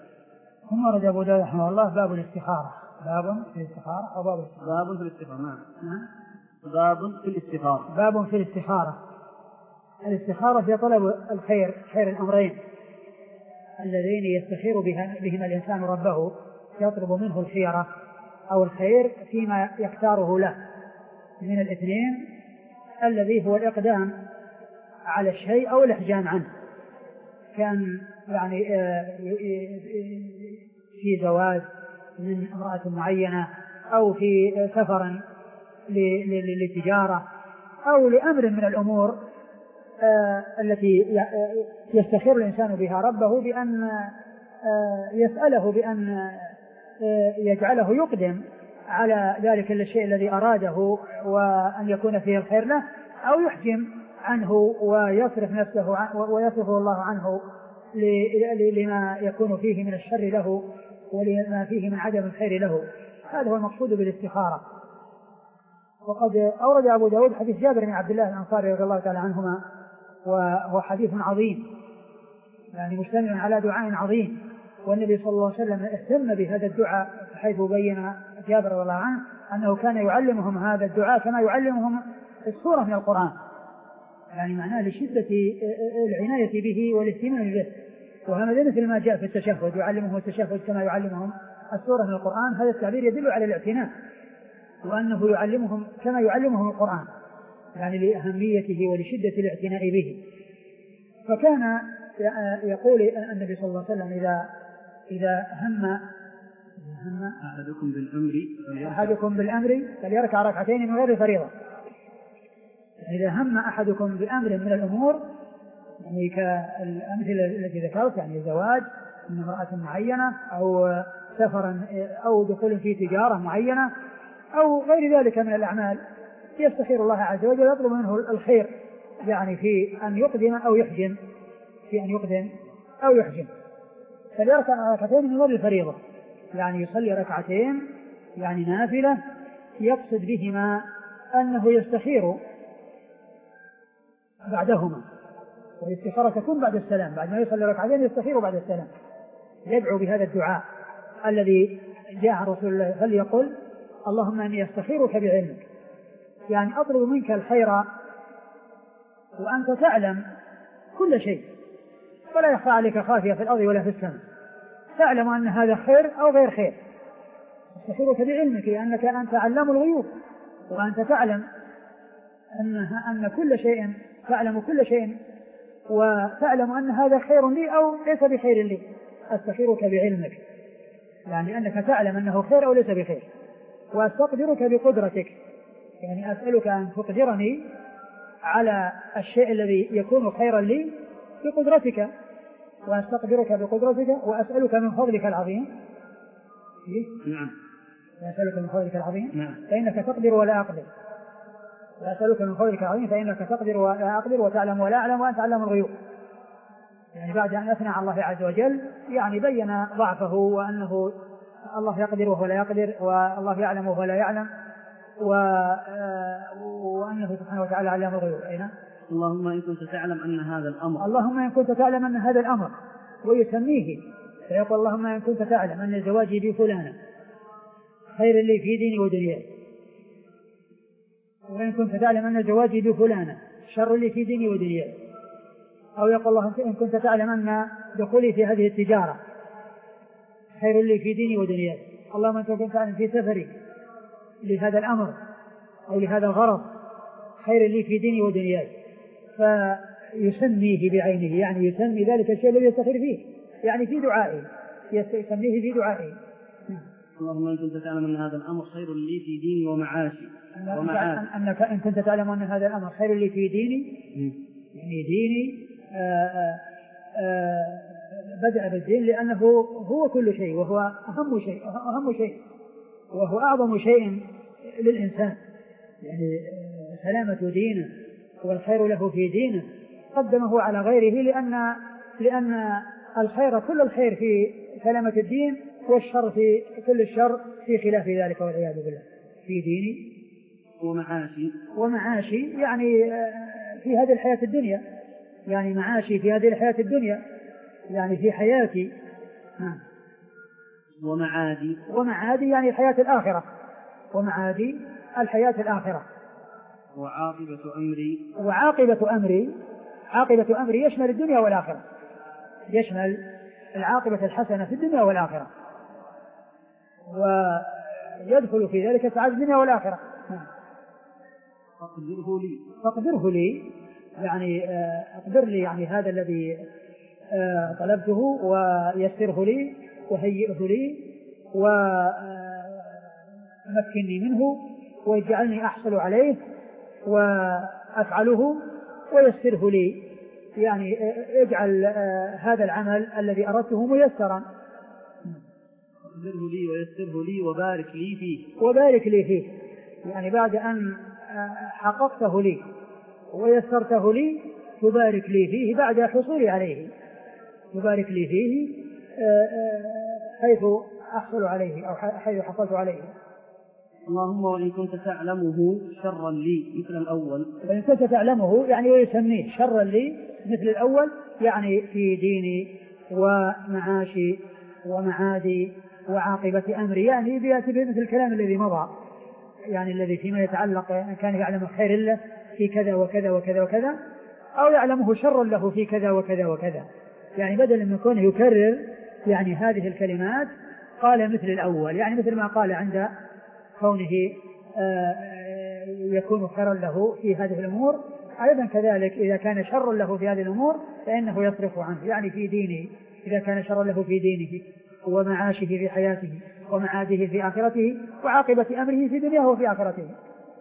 ثم رد أبو داود رحمه الله باب الاستخارة. باب في الاستخارة أو باب الاستخارة؟ باب في الاستخارة. نعم. باب في الاستخارة. باب في الاستخارة. الاستخارة في طلب الخير، خير الأمرين، اللذين يستخير بهما الإنسان ربه يطلب منه الخيرة أو الخير فيما يختاره له من الاثنين، الذي هو الإقدام على الشيء أو الإحجام عنه، كان يعني في زواج من امرأة معينة أو في سفر لتجارة أو لأمر من الأمور التي يستخير الإنسان بها ربه بأن يسأله بأن يجعله يقدم على ذلك الشيء الذي أراده وأن يكون فيه الخير له، أو يحجم عنه ويصرف نفسه ويصرفه الله عنه لما يكون فيه من الشر له ولما فيه من عدم الخير له. هذا هو المقصود بالاستخارة. وقد أورد أبو داود حديث جابر بن عبد الله الأنصاري رضي الله تعالى عنهما، وهو حديث عظيم يعني مشتمل على دعاء عظيم، والنبي صلى الله عليه وسلم اهتم بهذا الدعاء حيث بين جابر رضي الله عنه أنه كان يعلمهم هذا الدعاء كما يعلمهم السورة من القرآن، يعني معناه لشدة العناية به والاهتمام به. وهذا مثل ما جاء في التشهد، يعلمهم التشهد كما يعلمهم السورة من القرآن. هذا التعبير يدل على الاعتناء، وأنه يعلمهم كما يعلمهم القرآن، يعني لأهميته ولشدة الاعتناء به. فكان يقول النبي صلى الله عليه وسلم إذا إذا هم هم أحدكم بالأمر أحدكم بالأمر فليركع ركعتين من غير فريضة. إذا هم أحدكم بأمر من الأمور، يعني كالأمثلة التي ذكرت، يعني زواج من امرأة معينة أو سفرا أو دخول في تجارة معينة أو غير ذلك من الأعمال، يستخير الله عز وجل يطلب منه الخير، يعني في أن يقدم أو يحجم في أن يقدم أو يحجم فليركع ركعتين من غير الفريضة، يعني يصلي ركعتين يعني نافلة يقصد بهما أنه يستخير بعدهما، والاستخارة تكون بعد السلام، بعد ما يصلي ركعتين يستخير بعد السلام، يدعو بهذا الدعاء الذي جاء عن رسول الله فليقل اللهم إني أستخيرك بعلمك، يعني أطلب منك الخير وأنت تعلم كل شيء ولا يخفى عليك خافية في الأرض ولا في السماء، تعلم أن هذا خير أو غير خير، أستخيرك بعلمك لأنك أنت علام الغيوب، وأنت تعلم أن أن كل شيء تعلم كل شيء وتعلم أن هذا خير لي أو ليس بخير لي، أستخيرك بعلمك يعني أنك تعلم أنه خير أو ليس بخير، وأستقدرك بقدرتك يعني أسألك أن تقدرني على الشيء الذي يكون خيرا لي بقدرتك، وأستقدرك بقدرتك وأسألك من فضلك العظيم. نعم. وأسألك من فضلك العظيم نعم. فإنك تقدر ولا أقدر، وأسألك من فضلك العظيم فإنك تقدر ولا أقدر وتعلم ولا أعلم وأنت علام الغيوب. يعني بعد أن أثنى على الله عز وجل يعني بين ضعفه وأنه الله يقدر وهو لا يقدر، والله يعلم وهو لا يعلم، وأنه سبحانه وتعالى علام الغيوب. أين؟ اللهم إن كنت تعلم أن هذا الأمر اللهم إن كنت تعلم أن هذا الأمر، ويسميه فيقول اللهم إن كنت تعلم أن زواجي بفلانة خير لي في ديني ودنياي، وإن كنت تعلم أن زواجي بفلانة شر لي في ديني ودنياي، أو يقول الله إن كنت تعلم أن دخولي في هذه التجارة خير لي في ديني ودنياي، اللهم إن كنت تعلم في سفري لهذا الأمر أو لهذا الغرض خير لي في ديني ودنياي، فيسميه بعينه، يعني يسمي ذلك الشيء الذي يستخير فيه، يعني في دعائه يسميه في دعائه. اللهم إن كنت تعلم أن هذا الأمر خير لي في ديني ومعاشي ومعاشي أنك إن كنت تعلم أن هذا الأمر خير لي في ديني، يعني ديني آآ آآ بدأ بالدين لأنه هو كل شيء وهو أهم شيء أهم شيء وهو أعظم شيء للإنسان، يعني سلامة دينه والخير له في دينه قدمه على غيره، لأن لأن الخير كل الخير في سلامة الدين والشر في كل الشر في خلاف ذلك والعياذ بالله. في ديني ومعاشي ومعاشي يعني في هذه الحياة الدنيا، يعني معاشي في هذه الحياة الدنيا يعني في حياتي ومعادي ومعادي يعني الحياة الآخرة، ومعادي الحياة الآخرة. وعاقبة أمري وعاقبة أمري عاقبة أمري يشمل الدنيا والآخرة، يشمل العاقبة الحسنة في الدنيا والآخرة، ويدخل في ذلك سعادة الدنيا والآخرة. فاقدره لي فاقدره لي يعني أقدر لي يعني هذا الذي طلبته، ويسره لي وهيئه لي ومكنني منه، ويجعلني أحصل عليه وأفعله، ويسره لي يعني اجعل هذا العمل الذي أردته ميسرا. اقدره لي ويسره لي وبارك لي فيه. وبارك لي فيه يعني بعد أن حققته لي ويسرته لي تبارك لي فيه بعد حصولي عليه، تبارك لي فيه حيث أحصل عليه أو حيث حصلت عليه. اللهم وإن كنت تعلمه شرا لي مثل الأول. وإن كنت تعلمه يعني ويسميه شرا لي مثل الأول، يعني في ديني ومعاشي ومعادي وعاقبة أمري، يعني بيأتي بمثل الكلام الذي مضى، يعني الذي فيما يتعلق أن كان يعلم خير له في كذا وكذا وكذا وكذا، أو يعلمه شر له في كذا وكذا وكذا، يعني بدل من يكون يكرر يعني هذه الكلمات قال مثل الأول، يعني مثل ما قال عند كونه يكون خيرا له في هذه الأمور، أيضا كذلك إذا كان شر له في هذه الأمور فإنه يصرف عنه، يعني في دينه إذا كان شر له في دينه ومعاشه في حياته ومعاده في آخرته وعاقبة أمره في دنياه وفي آخرته.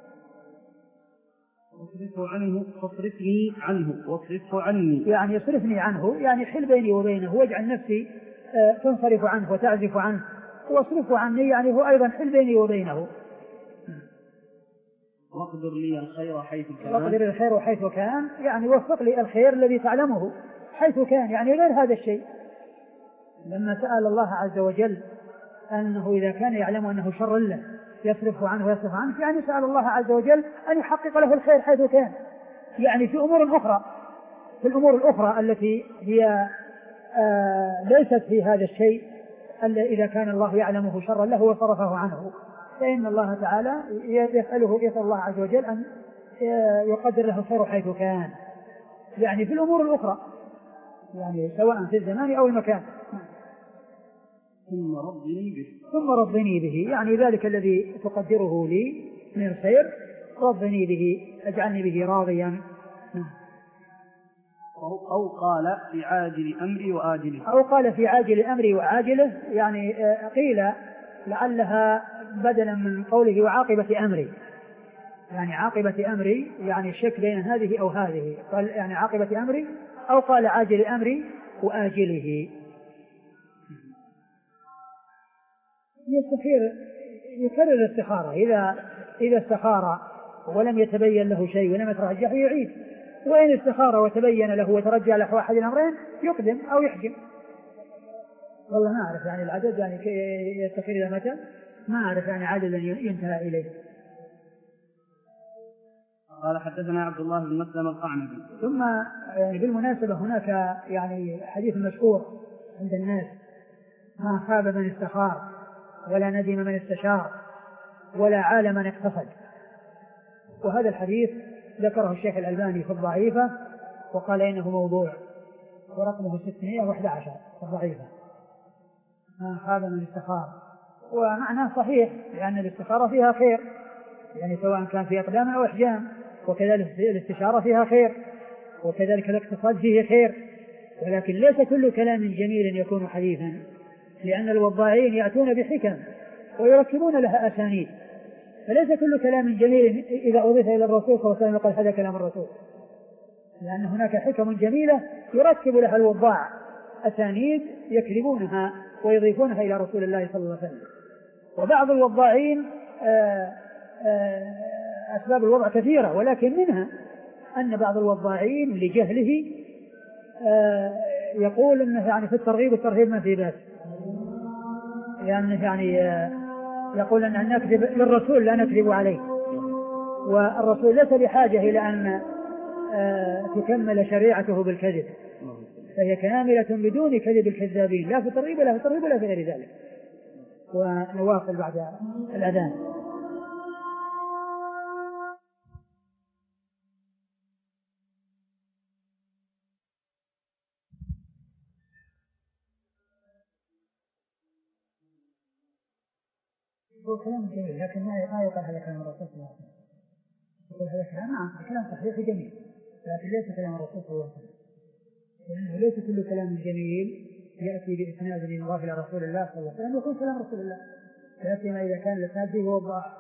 واصرفه عنه فاصرفني عنه واصرفه عني، يعني يصرفني عنه يعني حل بيني وبينه واجعل نفسي تنصرف عنه وتعزف عنه، واصرفه عني يعني هو أيضا حل بيني وبينه. واقدر لي الخير حيث كان. واقدر الخير حيث كان يعني وفق لي الخير الذي تعلمه حيث كان، يعني غير هذا الشيء. لما سأل الله عز وجل أنه إذا كان يعلم أنه شر له يصرف عنه ويصرف عنه، يعني سأل الله عز وجل أن يحقق له الخير حيث كان، يعني في أمور أخرى، في الأمور الأخرى التي هي آه ليست في هذا الشيء إذا كان الله يعلمه شرا له وصرفه عنه، فإن الله تعالى يسأله يسأل الله عز وجل أن يقدر له الخير حيث كان، يعني في الأمور الأخرى، يعني سواء في الزمان أو المكان. ثم رضني به. ثم رضني به يعني ذلك الذي تقدره لي من الخير رضني به، اجعلني به راضيا. أو قال في عاجل أمري وآجله. أو قال في عاجل أمري وعاجله، يعني قيل لعلها بدلا من قوله وعاقبة أمري، يعني عاقبة أمري يعني الشك بين هذه أو هذه، قال يعني عاقبة أمري، أو قال عاجل أمري وآجله. يستخير يكرر الاستخارة، إذا إذا استخار ولم يتبين له شيء ولم يترجح يعيد، وإن استخار وتبين له وترجع له واحد الأمرين يقدم أو يحجم. والله ما أعرف يعني العدد، يعني يستخير إلى متى ما أعرف يعني عددا ينتهى إليه. قال حدثنا عبد الله بن مسلم القعنبي. ثم يعني بالمناسبة هناك يعني حديث مشهور عند الناس: ما خاب من استخار ولا ندم من استشار ولا عال من اقتصد. وهذا الحديث ذكره الشيخ الألباني في الضعيفة وقال إنه موضوع، ورقمه ستمائة وأحد عشر في الضعيفة. ما خاب من استخار، ومعناه صحيح لأن الاستخارة فيها خير، يعني سواء كان في أقدام أو أحجام، وكذلك الاستشارة فيها خير، وكذلك الاقتصاد فيه خير، ولكن ليس كل كلام جميل يكون حديثا، لأن الوضاعين يأتون بحكم ويركبون لها أسانيد، فليس كل كلام جميل إذا أضيف إلى الرسول صلى الله عليه وسلم قال هذا كلام الرسول، لأن هناك حكم جميلة يركب لها الوضاع أسانيد يكذبونها ويضيفونها إلى رسول الله صلى الله عليه وسلم. وبعض الوضاعين آآ آآ أسباب الوضع كثيرة، ولكن منها أن بعض الوضاعين لجهله يقول أنه يعني في الترغيب والترهيب ما في بأس، يعني, يعني يقول أن نكذب للرسول لا نكذب عليه، والرسول ليس بحاجة إلى أن تكمل شريعته بالكذب، فهي كاملة بدون كذب الكذابين، لا في الترغيب ولا في الترهيب ولا في غير ذلك. ونواصل بعد الأذان. هو كلام جميل لكن ما يقال هذا كلام الرسول صلى الله عليه وسلم. يقول هذا كلام نعم كلام صحيح جميل لكن ليس كلام الرسول صلى الله عليه وسلم، لأنه ليس كل كلام جميل يأتي بإسناد يضاف إلى رسول الله صلى الله عليه وسلم يكون كلام رسول الله، لكن إذا كان الإسناد فيه وضح.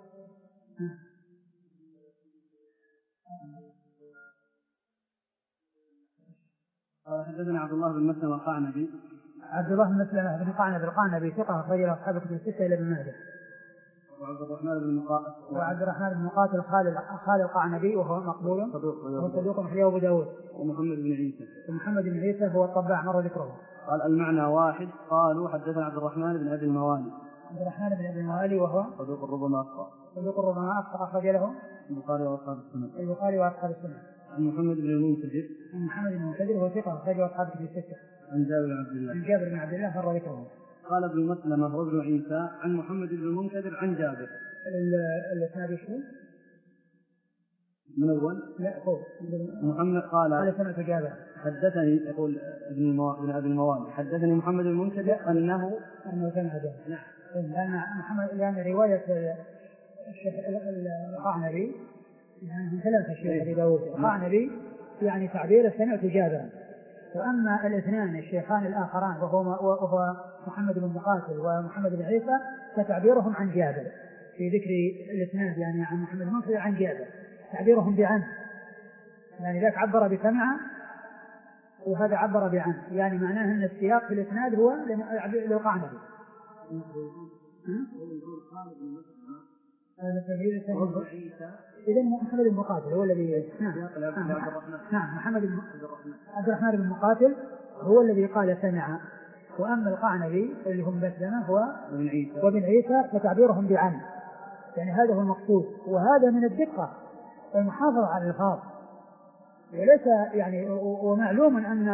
حدثنا عبد الله بن مسلم القعنبي. عبد الله بن مسلم بن القعنبي القعنبي ثقة أخرج له أصحاب الكتب الستة إلى ابن ماجه. وعبد الرحمن بن مقاتل وعبد الرحمن بن مقاتل خالد خالد القعنبي وهو مقبول وهو صدوق أخرجه أبو داود. ومحمد بن عيسى. ومحمد بن عيسى هو الطباع مر ذكره. قال المعنى واحد. قالوا حدثنا عبد الرحمن بن أبي الموالي. عبد الرحمن بن أبي الموالي وهو صدوق ربما أخطأ. صدوق ربما أخطأ أخرج له البخاري وأصحاب السنة. البخاري وأصحاب السنة. محمد بن المنكدر. محمد بن المنكدر هو ثقة أخرجه أصحاب الكتب الستة. عن جابر بن عبد الله. عن جابر بن عبد الله مر ذكره. قال ابن مسلمة وابن عيسى عن محمد بن المنكدر عن جابر. الإسناد شو؟ من أول؟ لا هو محمد قال قال سمعت جابر حدثني يقول ابن المو... ابن أبي الموالي حدثني محمد بن المنكدر أنه أنه سمع جابر. نعم. لأن محمد لأن رواية الشيخ القعنبي يعني من ثلاثة الشيخ أبي داود القعنبي يعني تعبير سمعت جابرا، وأما الاثنان الشيخان الآخران وهو وهو محمد بن مقاتل ومحمد بن عيسى فتعبيرهم عن جابر في ذكر الاسناد يعني عن محمد بن مقاتل عن جابر تعبيرهم بعن، يعني ذاك عبر بسمع وهذا عبر بعن، يعني معناه أن السياق في الاسناد هو للقعنبي. إذا محمد بن مقاتل هو الذي نعم نعم محمد بن عبد الرحمن بن مقاتل هو الذي قال سمع، وأما القعنبي اللي هم مسلمة هو وابن عيسى فتعبيرهم بعن، يعني هذا هو المقصود، وهذا من الدقة المحافظة على الألفاظ، وليس يعني ومعلوم أن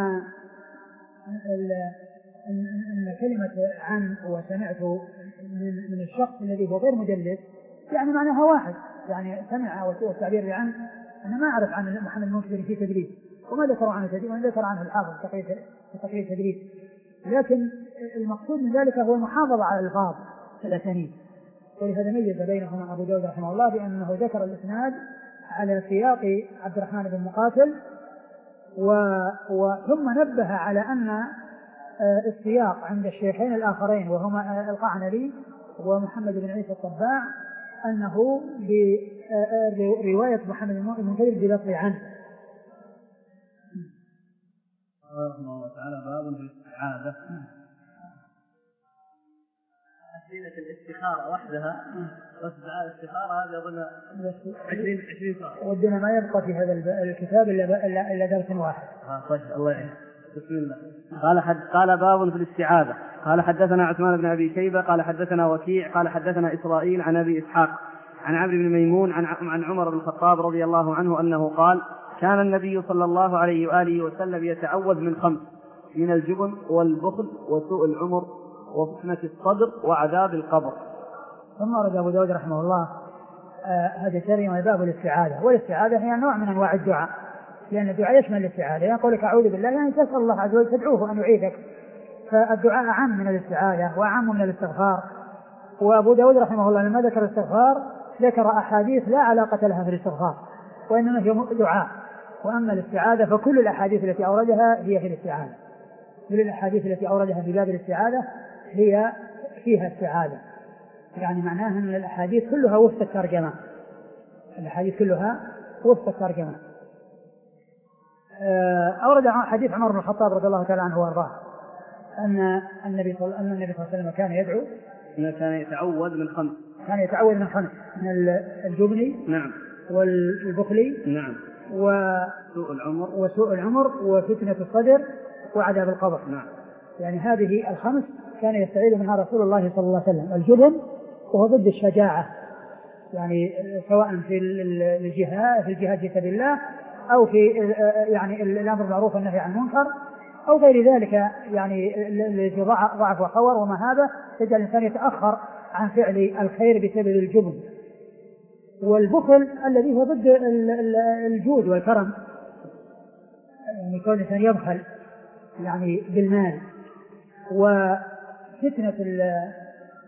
أن كلمة عن وسمعت من الشخص الذي هو غير مدلس يعني معناها واحد، يعني سمع والتعبير بعن أنا ما أعرف عن محمد المنكدر في تدريس وما ذكروا عنه تدريس وما ذكر عنه الحافظ في تقرير تدريس، لكن المقصود من ذلك هو المحافظة على الألفاظ الأسانيد، ولهذا ميز بينهما أبو داود رحمه الله بأنه ذكر الإسناد على سياق عبد الرحمن بن مقاتل و... وثم نبه على أن السياق عند الشيخين الآخرين وهما القعنبي ومحمد بن عيسى الطباع أنه برواية محمد بن المنكدر بلفظ عنه. رحمه الله تعالى باب في الاستعاذة. أسئلة الاستخارة وحدها بس دعاء الاستخارة هذا أظن عشرين عشرين صار. ودنا ما يبقى في هذا الكتاب إلا إلا درس واحد. آه طيب الله يعين. بسم الله. قال حد قال باب في الاستعاذة. قال حدثنا عثمان بن أبي شيبة قال حدثنا وكيع قال حدثنا إسرائيل عن أبي إسحاق عن عمرو بن ميمون عن عن عمر بن الخطاب رضي الله عنه أنه قال كان النبي صلى الله عليه وآله وسلم يتعوذ من خمس: من الجبن والبخل وسوء العمر وفتنة الصدر وعذاب القبر. ثم رد أبو داود رحمه الله آه هذا ترجمة باب الاستعاذة، والاستعاذة هي نوع من أنواع الدعاء، لأن الدعاء يشمل الاستعاذة، يقول لك أعوذ بالله يعني تسأل الله عز وجل تدعوه أن يعيذك، فالدعاء أعم من الاستعاذة وأعم من الاستغفار. وأبو داود رحمه الله لما ذكر الاستغفار ذكر أحاديث لا علاقة لها في الاستغفار وإنما هي دعاء، وأما الاستعاذة فكل الأحاديث التي أوردها هي في الاستعاذة، كل الأحاديث التي أوردها في باب الاستعاذة هي فيها استعاذة، يعني معناها أن الأحاديث كلها وفق الترجمة، الأحاديث كلها وفق الترجمة. أورد حديث عمر بن الخطاب رضي الله تعالى عنه وارضاه أن النبي صلى الله عليه وسلم كان يدعو إنه كان يتعوذ من خمس، كان يتعوذ من خمس: من الجبن نعم والبخل نعم وسوء العمر وسوء العمر وفتنة الصدر وعذاب القبر. نعم. يعني هذه الخمس كان يستعيذ منها رسول الله صلى الله عليه وسلم. الجبن وهو ضد الشجاعة، يعني سواء في الجهاد في الجهاد في سبيل الله أو في يعني الأمر بالمعروف والنهي عن المنكر أو غير ذلك، يعني الذي ضعف وخور وما هذا تجعل الإنسان يتأخر عن فعل الخير بسبب الجبن. والبخل الذي هو ضد الجود والكرم، يعني كون الإنسان يبخل يعني بالمال. وفتنة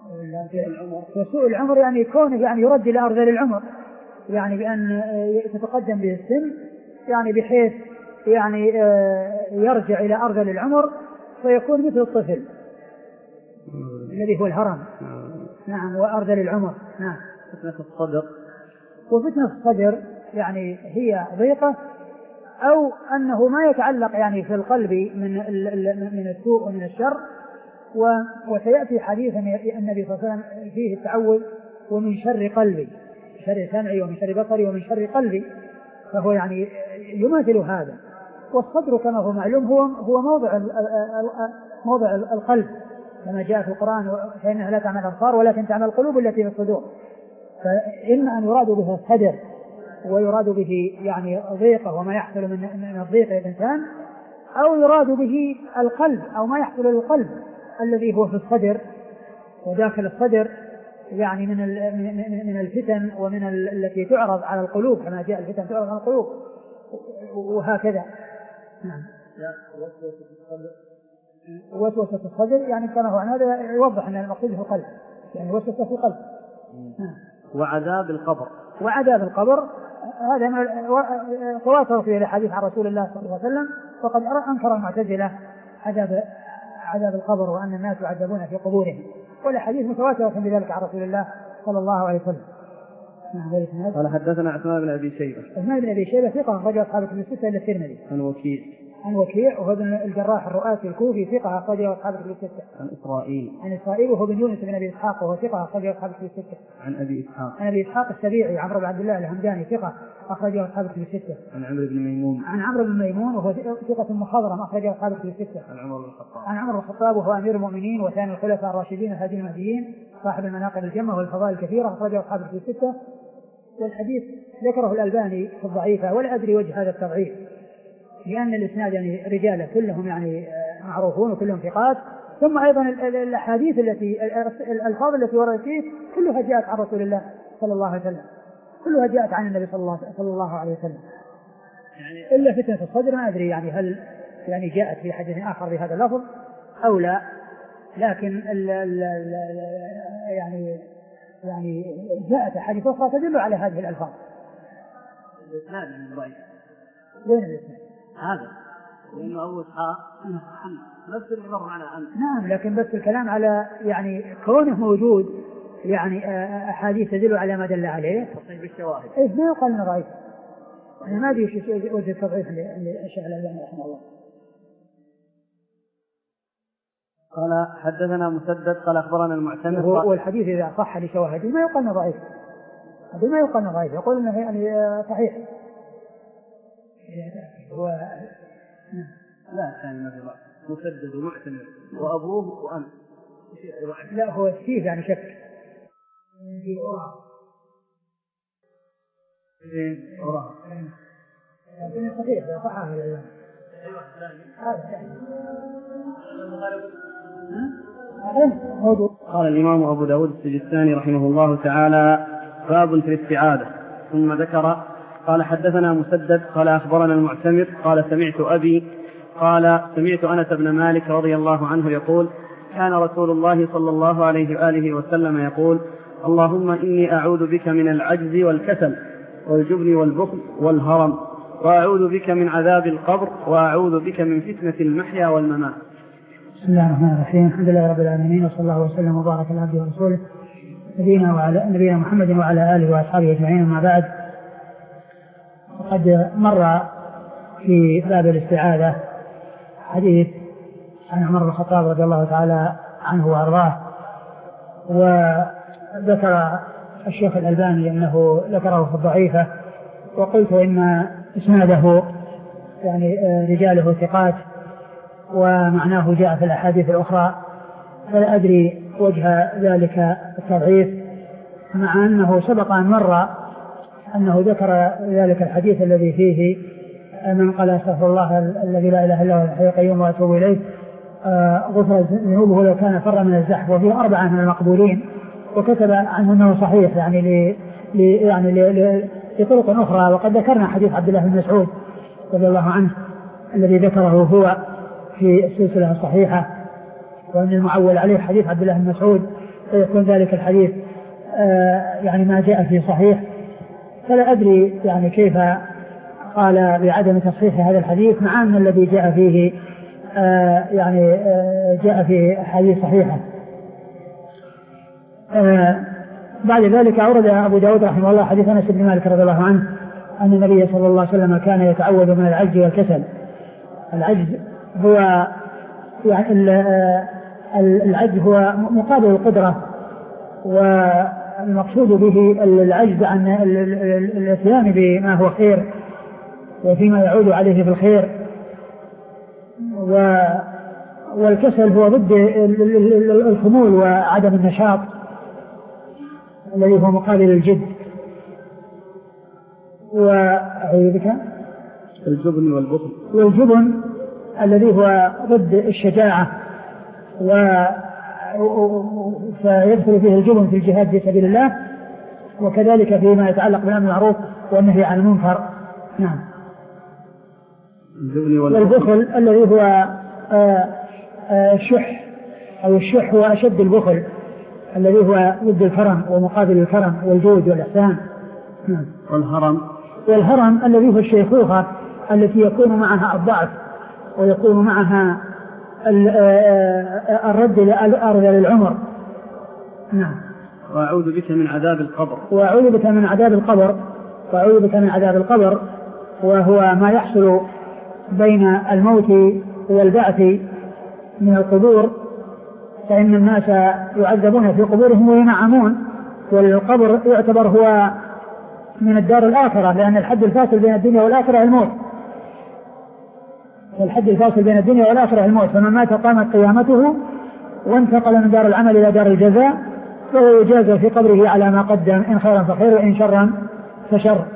وسوء العمر يعني كونه يعني يرد إلى أرذل العمر، يعني بأن تتقدم به السن، يعني بحيث يعني يرجع إلى أرذل العمر فيكون مثل الطفل الذي هو الهرم. نعم، وأرذل العمر. نعم. فتنة الصدر، وفتنة الصدر يعني هي ضيقة أو أنه ما يتعلق يعني في القلب من من السوء ومن الشر. وسيأتي حديث النبي صلى الله عليه وسلم فيه التعوذ ومن شر قلبي، شر سمعي ومن شر بصري ومن شر قلبي، فهو يعني يماثل هذا. والصدر كما هو معلوم هو هو موضع موضع القلب كما جاء في القرآن، فإنها لا تعمل الأبصار ولكن تعمل القلوب التي في الصدور. فإما أن يراد به الصدر ويراد به يعني ضيقه وما يحصل من من الضيق للإنسان، أو يراد به القلب أو ما يحصل للقلب الذي هو في الصدر وداخل الصدر، يعني من من الفتن ومن التي تعرض على القلوب كما جاء الفتن تعرض على القلوب وهكذا. نعم. وسوسة الصدر يعني كما هو هذا يوضح أن المقصود في القلب، يعني وسوسة في القلب. نعم. وعذاب القبر، وعذاب القبر هذا من تواتر في الحديث عن رسول الله صلى الله عليه وسلم، وقد أنكر المعتزلة عذاب عذاب القبر وأن الناس يعذبون في قبورهم، والحديث متواتر بذلك عن رسول الله صلى الله عليه وسلم. قال حدثنا عثمان بن أبي شيبة. عثمان بن أبي شيبة ثقة أخرجه أصحاب الكتب الستة إلا الترمذي. عن وكيع. عن وكيع وهو ابن الجراح الرؤاسي الكوفي ثقة أخرجه أصحاب الكتب الستة. عن إسرائيل. عن إسرائيل وهو بن يونس بن أبي إسحاق وهو ثقة أخرجه أصحاب الكتب الستة. عن أبي إسحاق. عن أبي إسحاق السبيعي عمرو بن عبد الله الهمداني ثقة أخرجه أصحاب الكتب الستة. عن عمرو بن ميمون. عن عمرو بن ميمون وهو ثقة مخضرم أخرجه أصحاب الكتب الستة. عن عمر بن الخطاب. عن عمر بن الخطاب وهو أمير المؤمنين وثاني الخلفاء الراشدين الهادي المهديين صاحب المناقب الجمة والفضائل الكثيرة أخرجه أصحاب الكتب الستة. والحديث ذكره الألباني في الضعيفة، ولا أدري وجه هذا التضعيف، لأن الإسناد يعني رجاله كلهم يعني معروفون وكلهم ثقات، ثم أيضا الأحاديث التي الألفاظ التي وردت فيه كلها جاءت عن رسول الله صلى الله عليه وسلم، كلها جاءت عن النبي صلى الله صلى الله عليه وسلم، يعني إلا فتنة الصدر ما أدري يعني هل يعني جاءت في حديث آخر بهذا اللفظ أو لا، لكن ال ال ال يعني يعني جاءت أحاديث أخرى تدل على هذه الألفاظ. الإسناد من ضعيف. وين الإسناد؟ هذا لأنه أول إسحاق نفس اللي مر معنا عنه. نعم، لكن بس الكلام على يعني كونه موجود يعني أحاديث تدل على ما دل عليه. تصحيح بالشواهد. إيه ما يقال إنه ضعيف. يعني ما أدري وجه التضعيف للشيخ الألباني رحمه الله. قال حدثنا مسدد قال أخبرنا المعتمر. والحديث إذا صح لشواهده ما يقال إنه ضعيف. هذا ما يقال إنه ضعيف، يقول إنه يعني صحيح. هو لا كان ما في ضعف، مسدد ومعتمر وأبوه وأنا. لا هو فيه يعني شك. إيه أوراه. لكن صحيح لا صح هذا. قال الإمام أبو داود السجستاني رحمه الله تعالى باب في الاستعاذة، ثم ذكر قال حدثنا مسدد قال أخبرنا المعتمر قال سمعت أبي قال سمعت أنس بن مالك رضي الله عنه يقول كان رسول الله صلى الله عليه وآله وسلم يقول اللهم إني أعوذ بك من العجز والكسل والجبن والبخل والهرم، وأعوذ بك من عذاب القبر، وأعوذ بك من فتنة المحيا والممات. بسم الله الرحمن الرحيم، الحمد لله رب العالمين، وصلى الله وسلم وبارك على عبده ورسوله نبينا وعلى نبينا محمد وعلى آله وأصحابه أجمعين. أما بعد، وقد مر في باب الاستعاذة حديث عن عمر بن الخطاب رضي الله تعالى عنه وأرضاه، وذكر الشيخ الألباني أنه ذكره في الضعيفة، وقلت إن إسناده يعني رجاله ثقات ومعناه جاء في الأحاديث الأخرى، فلا أدري وجه ذلك التضعيف، مع أنه سبق أن مر أنه ذكر ذلك الحديث الذي فيه من قال استغفر الله الذي لا إله إلا هو الحي القيوم وأتوب إليه غفر ذنوبه لو كان فر من الزحف، وفيه أربعة من المقبولين، وكتب عنه أنه صحيح يعني ل يعني لطرق أخرى. وقد ذكرنا حديث عبد الله بن مسعود رضي الله عنه الذي ذكره هو في السلسلة الصحيحة، وأن المعول عليه حديث عبد الله بن مسعود فيكون ذلك الحديث آه يعني ما جاء في صحيح. فلا أدري يعني كيف قال بعدم تصحيح هذا الحديث مع أن الذي جاء فيه آه يعني آه جاء في حديث صحيحة. آه بعد ذلك أورد أبو داود رحمه الله حديث أنس بن مالك رضي الله عنه أن النبي صلى الله عليه وسلم كان يتعوذ من العجز والكسل. العجز هو يعني العجز هو مقابل القدرة، والمقصود به العجز عن الاتيان بما هو خير وفيما يعود عليه في الخير، والكسل هو ضد الخمول وعدم النشاط الذي هو مقابل الجد. وعيدك الجبن والبخل، والجبن الذي هو ضد الشجاعة، و فيدخل فيه الجبن في الجهاد في سبيل الله، وكذلك فيما يتعلق بالأمر بالمعروف والنهي عن المنكر. نعم. والبخل الذي هو الشح، أو الشح هو أشد البخل الذي هو ضد الكرم ومقابل الكرم والجود والإحسان. نعم. والهرم، والهرم الذي هو الشيخوخة التي يكون معها الضعف ويكون معها الرد لأرض للعمر. نعم. وأعوذ بك من عذاب القبر، وأعوذ بك من عذاب القبر، وأعوذ بك من عذاب القبر، وهو ما يحصل بين الموت والبعث من القبور، فإن الناس يعذبون في قبورهم وينعمون، والقبر يعتبر هو من الدار الآخرة، لأن الحد الفاصل بين الدنيا والآخرة الموت، الحد الفاصل بين الدنيا والآخرة الموت، فمن مات قامت قيامته وانتقل من دار العمل إلى دار الجزاء، فهو يجازى في قبره على ما قدم، إن خيرا فخير وإن شرا فشر.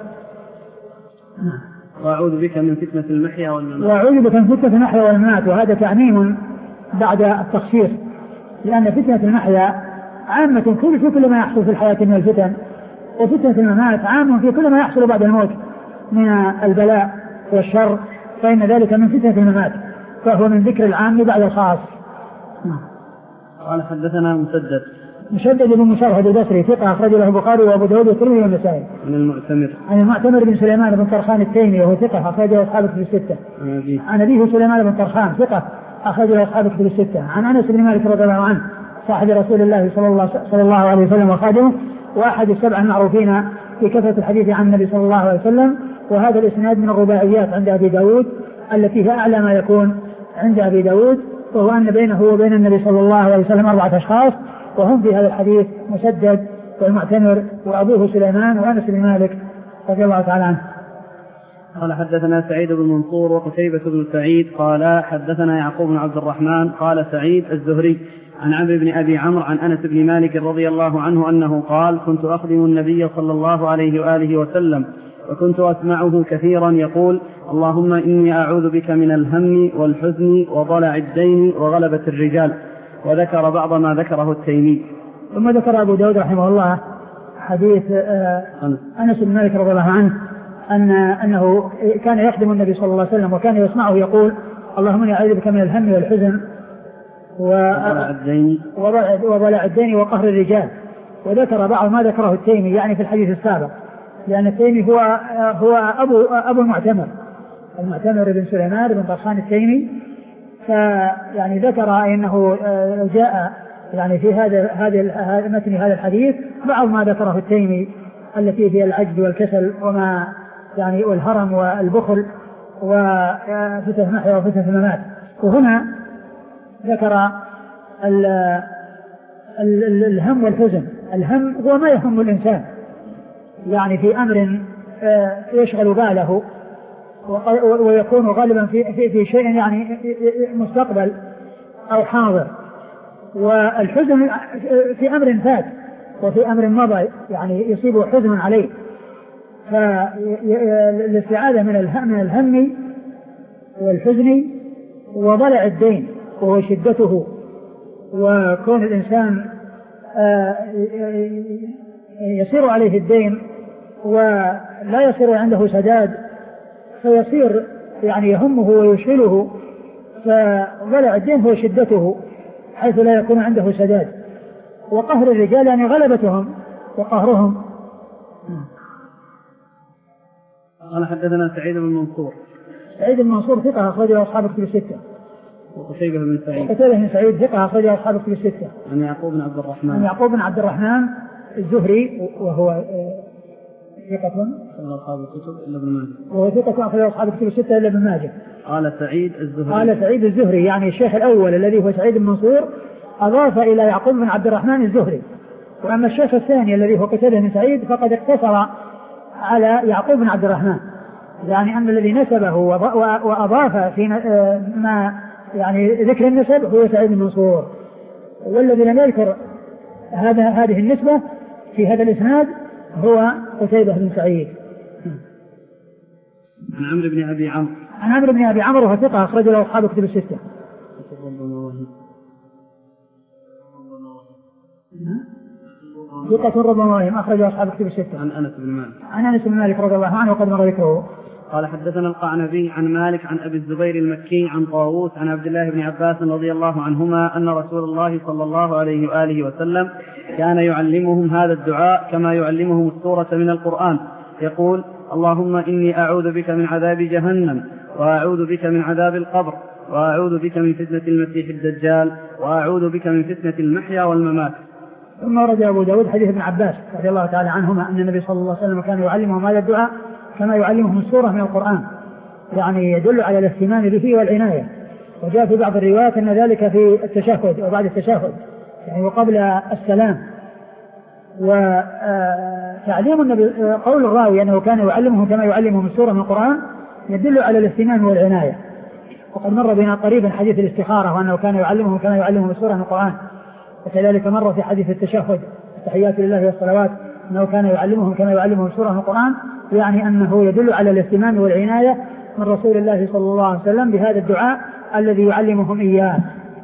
وأعوذ بك من فتنة المحيا والممات، وأعوذ بك من فتنة المحيا والممات، وهذا تعميم بعد التخصيص، لأن فتنة المحيا عامة كل في كل ما يحصل في الحياة من الفتن، وفتنة الممات عام في كل ما يحصل بعد الموت من البلاء والشر، فإن ذلك من فتنة الممات، فهو من ذكر العام بعد الخاص. قال حدثنا مسدد مسدد بن مشرهد البصري ثقة أخرج له البخاري وأبو داود والترمذي والنسائي. عن المعتمر عن المعتمر بن سليمان بن طرخان التيمي وهو ثقة أخرج له أصحاب الكتب الستة. عن أبيه سليمان بن طرخان ثقة أخرج له أصحاب الكتب الستة. عن أنس بن مالك رضي الله عنه صاحب رسول الله صلى الله, صلى الله عليه وسلم وخادمه، وأحد السبع المعروفين في كثرة الحديث عن النبي صلى الله عليه وسلم. وهذا الإسناد من الرباعيات عند أبي داود التي هي أعلى ما يكون عند أبي داود، وهو أن بينه وبين النبي صلى الله عليه وسلم أربعة أشخاص، وهم في هذا الحديث مسدد والمعتمر وأبوه سليمان وأنس بن مالك رضي الله تعالى عنه. قال حدثنا سعيد بن منصور وقتيبة بن سعيد قال حدثنا يعقوب بن عبد الرحمن قال سعيد الزهري عن عمرو بن أبي عمرو عن أنس بن مالك رضي الله عنه أنه قال كنت أخدم النبي صلى الله عليه وآله وسلم، وكنت أسمعه كثيرا يقول اللهم إني أعوذ بك من الهم والحزن وضلع الدين وغلبة الرجال، وذكر بعض ما ذكره التيمي. ثم ذكر أبو داود رحمه الله حديث أنس بن مالك رضي الله عنه أن أنه كان يخدم النبي صلى الله عليه وسلم وكان يسمعه يقول اللهم إني أعوذ بك من الهم والحزن وضلع الدين وقهر الرجال، وذكر بعض ما ذكره التيمي يعني في الحديث السابق، لأن التيمي هو هو أبو أبو المعتمر المعتمر بن سليمان بن طرخان التيمي، فيعني ذكر أنه جاء يعني في هذا هذا متن هذا الحديث بعض ما ذكره التيمي التي هي العجز والكسل وما يعني والهرم والبخل وفتنة المحيا وفتنة الممات. وهنا ذكر ال ال ال الهم والحزن. الهم هو ما يهم الإنسان يعني في أمر يشغل باله ويكون غالبا في, في, في شيء يعني مستقبل أو حاضر، والحزن في أمر فات وفي أمر مضى يعني يصيبه حزن عليه. فالاستعاذة من الهم, الهم والحزن وضلع الدين وهو شدته، وكون الإنسان يصير عليه الدين ولا يصير عنده سداد فيصير يعني يهمه وقهر الرجال يعني غلبتهم وقهرهم. قال حدثنا سعيد بن منصور. سعيد بن منصور ثقة أخرجه أصحاب الكتب الستة. وقتيبة بن سعيد. وقتيبة بن سعيد ثقة أخرجه أصحاب الكتب الستة. عن يعقوب بن عبد الرحمن. عن يعقوب بن عبد الرحمن الزهري وهو ثقة أصحاب الكتب إلا ابن ماجه. وهو ثقة أخرجه أصحاب الكتب الستة إلا ابن ماجه. قال سعيد الزهري. قال سعيد الزهري يعني الشيخ الأول الذي هو سعيد بن منصور أضاف إلى يعقوب بن عبد الرحمن الزهري. وأما الشيخ الثاني الذي هو قتيبة بن سعيد فقد اقتصر على يعقوب بن عبد الرحمن، يعني أن الذي نسبه وأضاف في ما يعني ذكر النسب هو سعيد بن منصور، والذي لم يذكر هذا هذه النسبة في هذا الإسناد هو قتيبة بن سعيد. عن عمرو بن أبي عمرو. عن عمرو بن أبي عمرو وهو ثقة أخرج له أصحاب الكتب الستة. ثقة ربما وهم أخرج أصحاب الكتب الستة. عن أنس بن مالك. عن أنس بن مالك رضي الله عنه وقد مر ذكره. قال حدثنا القعنبي عن مالك عن أبي الزبير المكي عن طاووس عن عبد الله بن عباس رضي الله عنهما أن رسول الله صلى الله عليه وآله وسلم كان يعلمهم هذا الدعاء كما يعلمهم السورة من القرآن، يقول: اللهم إني أعوذ بك من عذاب جهنم، وأعوذ بك من عذاب القبر، وأعوذ بك من فتنة المسيح الدجال، وأعوذ بك من فتنة المحيا والممات. ثم ورد أبو داود حديث ابن عباس رضي الله تعالى عنهما أن النبي صلى الله عليه وسلم كان يعلمهم هذا الدعاء كما يعلمهم السورة من القرآن، يعني يدل على الاهتمام به والعناية. وجاء في بعض الروايات أن ذلك في التشهد وبعد التشهد يعني وقبل السلام. وتعليم النبي قول الراوي أنه كان يعلمهم كما يعلمهم السورة من القرآن يدل على الاهتمام والعناية. وقد مر بنا قريبا حديث الاستخارة وأنه كان يعلمهم كما يعلمهم السورة من القرآن، وكذلك مر في حديث التشهد التحيات لله والصلوات أنه كان يعلمهم كما يعلمهم السورة من القرآن، يعني أنه يدل على الاهتمام والعناية من رسول الله صلى الله عليه وسلم بهذا الدعاء الذي يعلمهم إياه.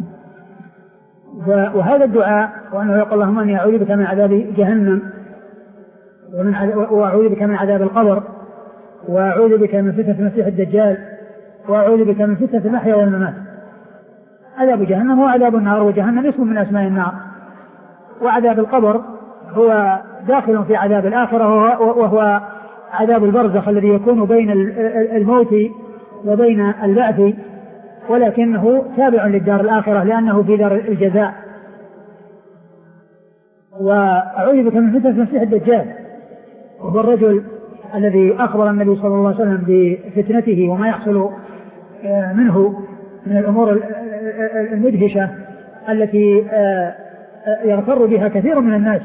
وهذا الدعاء وأنه يقول: اللهم إني أعوذ بك من عذاب جهنم، ومن وأعوذ بك من عذاب القبر، وأعوذ بك من فتنة المسيح الدجال، وأعوذ بك من فتنة المحيا والممات. عذاب جهنم هو عذاب النار، وجهنم اسم من أسماء النار. وعذاب القبر هو داخل في عذاب الآخرة، وهو عذاب البرزخ الذي يكون بين الموت وبين البعث، ولكنه تابع للدار الآخرة لأنه في دار الجزاء. وأعوذ بك من فتنة المسيح الدجال، وهو الرجل الذي أخبر النبي صلى الله عليه وسلم بفتنته وما يحصل منه من الأمور المدهشة التي يغتر بها كثير من الناس.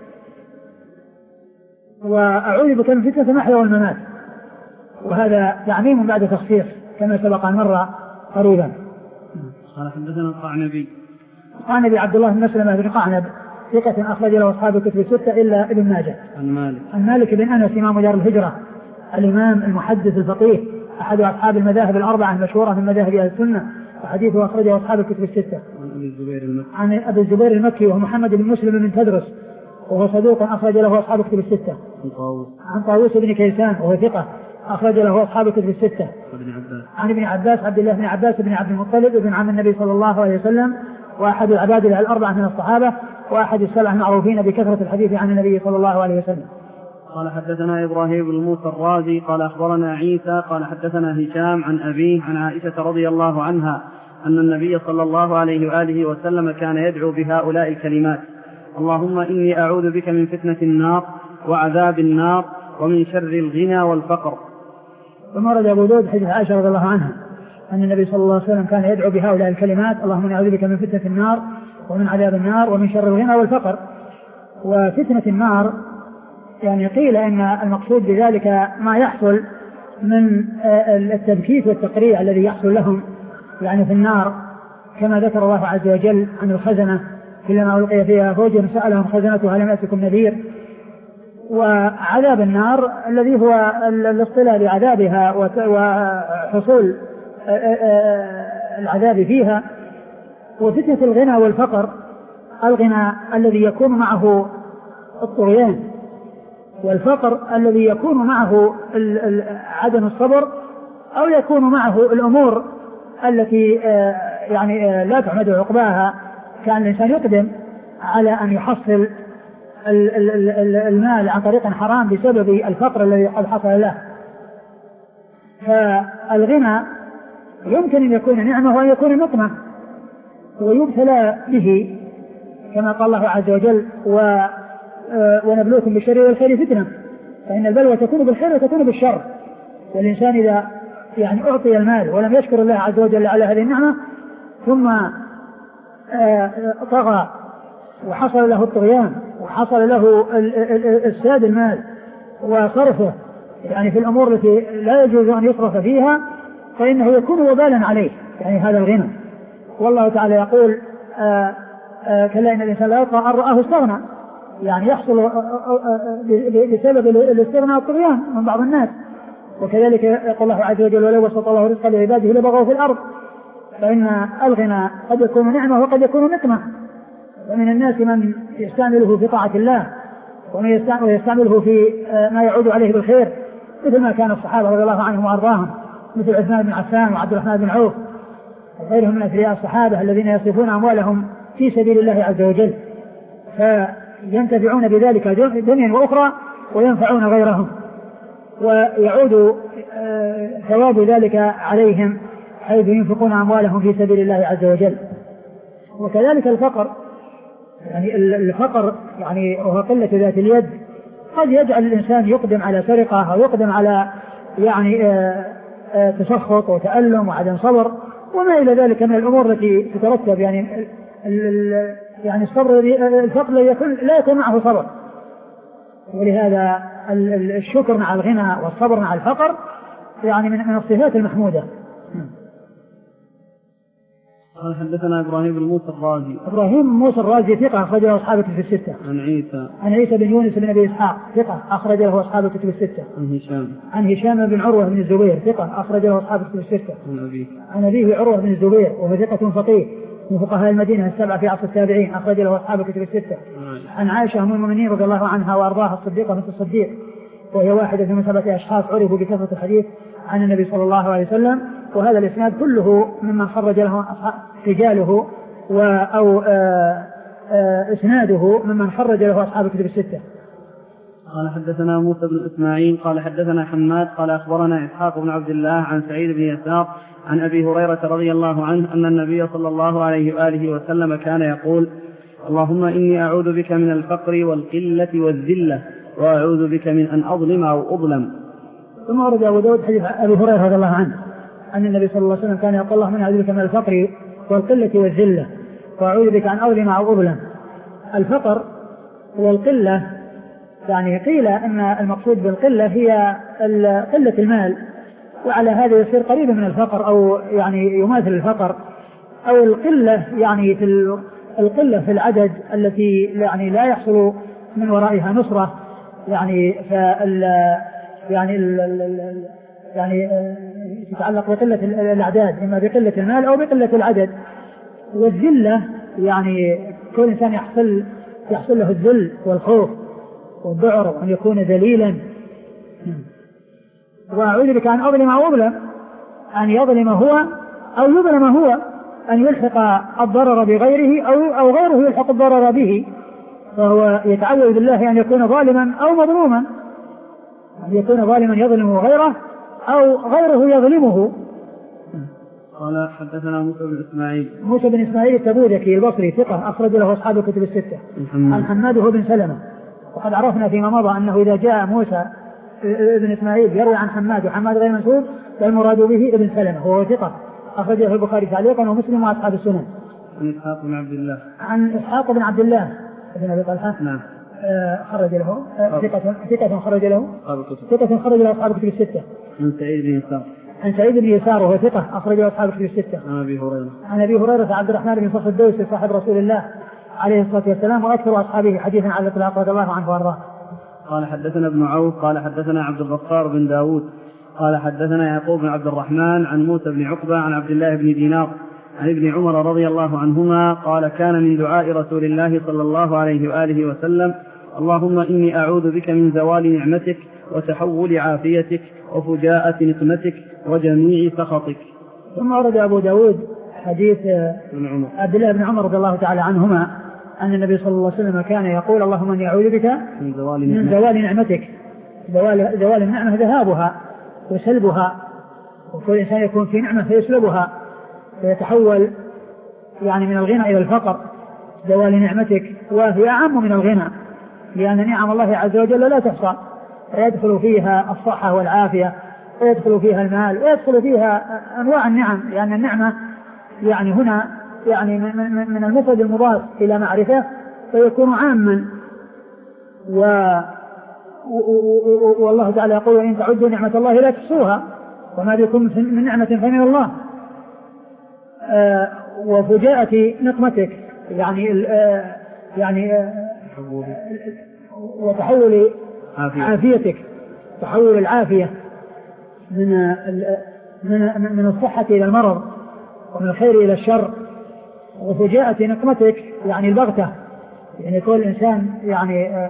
وأعوذ بك من فتنة المحيا والممات، وهذا تعميم بعد تخصيص كما سبق أن مر قريبا. قال حدثنا القعنبي. القعنبي عبد الله بن مسلمة بن قعنب ثقة أخرج له أصحاب الكتب الستة إلا ابن ماجه. عن مالك. عن مالك بن أنس إمام دار الهجرة الإمام المحدث الفقيه أحد أصحاب المذاهب الأربعة المشهورة من مذاهب أهل السنة، وحديثه أخرجه أصحاب الكتب الستة. عن أبي الزبير المكي. عن أبي الزبير المكي وهو محمد بن مسلم بن تدرس وهو صدوق أخرج له أصحاب الكتب الستة. عن طاووس. عن طاووس بن كيسان وهو ثقة أخرج له أصحاب الكتب الستة. ابن عباس. عن ابن عباس عبد الله بن عباس بن عبد المطلب ابن عم النبي صلى الله عليه وسلم، وأحد العباد الأربعة من الصحابة، وأحد السبع المعروفين بكثرة الحديث عن النبي صلى الله عليه وسلم. قال حدثنا إبراهيم بن موسى الرازي قال أخبرنا عيسى قال حدثنا هشام عن أبيه عن عائشة رضي الله عنها أن النبي صلى الله عليه وآله وسلم كان يدعو بهؤلاء الكلمات: اللهم إني أعوذ بك من فتنة النار وعذاب النار ومن شر الغنى والفقر. ثم ورد أبو داود حديث عائشة رضي الله عنها أن النبي صلى الله عليه وسلم كان يدعو بهؤلاء الكلمات: اللهم إني أعوذ بك من فتنة النار ومن عذاب النار ومن شر الغنى والفقر. وفتنة النار يعني قيل إن المقصود بذلك ما يحصل من التبكيت والتقريع الذي يحصل لهم يعني في النار، كما ذكر الله عز وجل عن الخزنة: كلما ألقي فيها فوج سألهم خزنتها لم يأتكم نذير. وعذاب النار الذي هو الاصطلاء بعذابها وحصول العذاب فيها. وفتنة الغنى والفقر: الغنى الذي يكون معه الطغيان، والفقر الذي يكون معه عدم الصبر، أو يكون معه الأمور التي يعني لا تحمد عقباها، كان الإنسان يقدم على أن يحصل المال عن طريق حرام بسبب الفقر الذي قد حصل له. فالغنى يمكن أن يكون نعمة وأن يكون نقمة، ويبتلى به كما قال الله عز وجل ونبلوكم بالشر والخير فتنة، فإن البلوى تكون بالخير وتكون بالشر. والإنسان إذا يعني أعطي المال ولم يشكر الله عز وجل على هذه النعمة ثم طغى وحصل له الطغيان وحصل له الساد المال وصرفه يعني في الأمور التي لا يجوز أن يصرف فيها، فإنه يكون وبالا عليه يعني هذا الغنى. والله تعالى يقول آآ آآ كلا إن الإنسان لا يطغى أن رآه استغنى، يعني يحصل بسبب الاستغناء الطغيان من بعض الناس. وكذلك يقول الله عز وجل ولو بسط الله رزقا لعباده لبغوا في الأرض، فإن الغنى قد يكون نعمة وقد يكون نقمة. ومن الناس من يستعمله في طاعة الله ومن يستعمله في ما يعود عليه بالخير، مثل ما كان الصحابة رضي الله عنهم وأرضاهم، مثل عثمان بن عفان وعبد الرحمن بن عوف وغيرهم من أثرياء الصحابة الذين يصرفون أموالهم في سبيل الله عز وجل، فينتفعون بذلك دنيا وأخرى وينفعون غيرهم، ويعود ثواب ذلك عليهم حيث ينفقون أموالهم في سبيل الله عز وجل. وكذلك الفقر، يعني الفقر يعني وهو قلة ذات اليد قد يجعل الإنسان يقدم على سرقة أو يقدم على يعني تسخط وتألم وعدم صبر وما إلى ذلك من الأمور التي تترتب. يعني يعني الصبر الفقر لا يكون معه صبر، ولهذا الشكر مع الغنى والصبر مع الفقر يعني من الصفات المحمودة. قال حدثنا إبراهيم بن موسى الرازي. إبراهيم بن موسى الرازي ثقة أخرج له أصحاب الكتب الستة. عن عيسى. عن عيسى بن يونس بن أبي إسحاق ثقة أخرج له أصحاب الكتب الستة. عن هشام. عن هشام بن عروة بن الزبير ثقة أخرج له أصحاب الكتب الستة. عن أبيه. عن أبيه عروة بن الزبير وهو ثقة فقيه من فقهاء المدينة السبعة في عصر التابعين أخرج له أصحاب الكتب الستة. عن عائشة أم المؤمنين رضي الله عنها وأرضاها الصديقة بنت الصديق، وهي واحدة من سبعة أشخاص عرفوا بكثرة الحديث عن النبي صلى الله عليه وسلم. وهذا الإسناد كله ممن خرج له رجاله أو إسناده ممن خرج له أصحاب الكتب الستة. قال حدثنا موسى بن إسماعيل قال حدثنا حماد قال أخبرنا إسحاق بن عبد الله عن سعيد بن يسار عن أبي هريرة رضي الله عنه أن النبي صلى الله عليه وآله وسلم كان يقول: اللهم إني أعوذ بك من الفقر والقلة والذلة وأعوذ بك من أن أظلم أو أظلم. ثم ورد أبو داود حديث أبي هريرة رضي الله عنه أن النبي صلى الله عليه وسلم كان يقول: اللهم إني أعوذ بك من الفقر والقلة والذلة وأعوذ بك أن أظلم أو أظلم. الفقر والقلة يعني قيل أن المقصود بالقلة هي قلة المال، وعلى هذا يصير قريبا من الفقر أو يعني يماثل الفقر، أو القلة يعني في القلة في العدد التي يعني لا يحصل من ورائها نصرة، يعني فال يعني ال ال يعني تتعلق بقلة الأعداد، إما بقلة المال أو بقلة العدد. والذلة يعني كل إنسان يحصل يحصل له الذل والخوف والذعر وأن يكون ذليلا. وأعوذ بك أن أظلم أو أظلم، أن يظلم هو أو يظلم هو، أن يلحق الضرر بغيره أو أو غيره يلحق الضرر به، فهو يتعوذ بالله أن يكون ظالما أو مظلوما، أن يكون ظالما يظلم غيره أو غيره يظلمه. قال حدثنا موسى بن إسماعيل. موسى بن إسماعيل التبوذكي البصري ثقة أخرج له أصحاب الكتب الستة. عن حماد بن سلمة، وقد عرفنا فيما مضى أنه إذا جاء موسى بن إسماعيل يروي عن حماد وحماد غير منسوب فالمراد به ابن سلمة، وهو ثقة أخرجه البخاري تعليقا ومسلم وأصحاب السنن. عن إسحاق بن عبد الله. عن إسحاق بن عبد الله بن أبي طلحة. نعم. خرج له ثقة ثقة خرج له ثقة خرج له أصحاب الكتب الستة. عن سعيد بن يسار. عن سعيد بن يسار وهو ثقة أخرج له أصحاب الكتب الستة. عن أبي هريرة. عن أبي هريرة عبد الرحمن بن صخر الدوسي صاحب رسول الله عليه الصلاة والسلام وأكثر أصحابه حديثا على الإطلاق رضي الله عنه وأرضاه. قال حدثنا ابن عوف قال حدثنا عبد الغفار بن داود قال حدثنا يعقوب بن عبد الرحمن عن موسى بن عقبة عن عبد الله بن دينار عن ابن عمر رضي الله عنهما قال: كان من دعاء رسول الله صلى الله عليه وآله وسلم: اللهم إني أعوذ بك من زوال نعمتك وتحول عافيتك وفجاءة نقمتك وجميع سخطك. ثم ورد أبو داود حديث عبد الله بن عمر رضي الله تعالى عنهما أن النبي صلى الله عليه وسلم كان يقول اللهم إني أعوذ بك من زوال, من زوال نعمتك. زوال, زوال النعمة ذهابها وسلبها، وكل إنسان يكون في نعمة فيسلبها فيتحول يعني من الغنى إلى الفقر. زوال نعمتك وهي أعم من الغنى، لأن نعم الله عز وجل لا تحصى، ويدخل فيها الصحة والعافية، ويدخل فيها المال، ويدخل فيها أنواع النعم، لأن النعمة يعني هنا يعني من المفرد المضاف إلى معرفة فيكون عاما. و والله تعالى يقول إن تعدوا نعمة الله لا تحصوها وما بكم من نعمة فمن الله. وفجاءة نقمتك يعني يعني وتحول عافيتك، تحول العافية من من من الصحة إلى المرض ومن الخير إلى الشر. وفجاءة نقمتك يعني البغتة، يعني كل إنسان يعني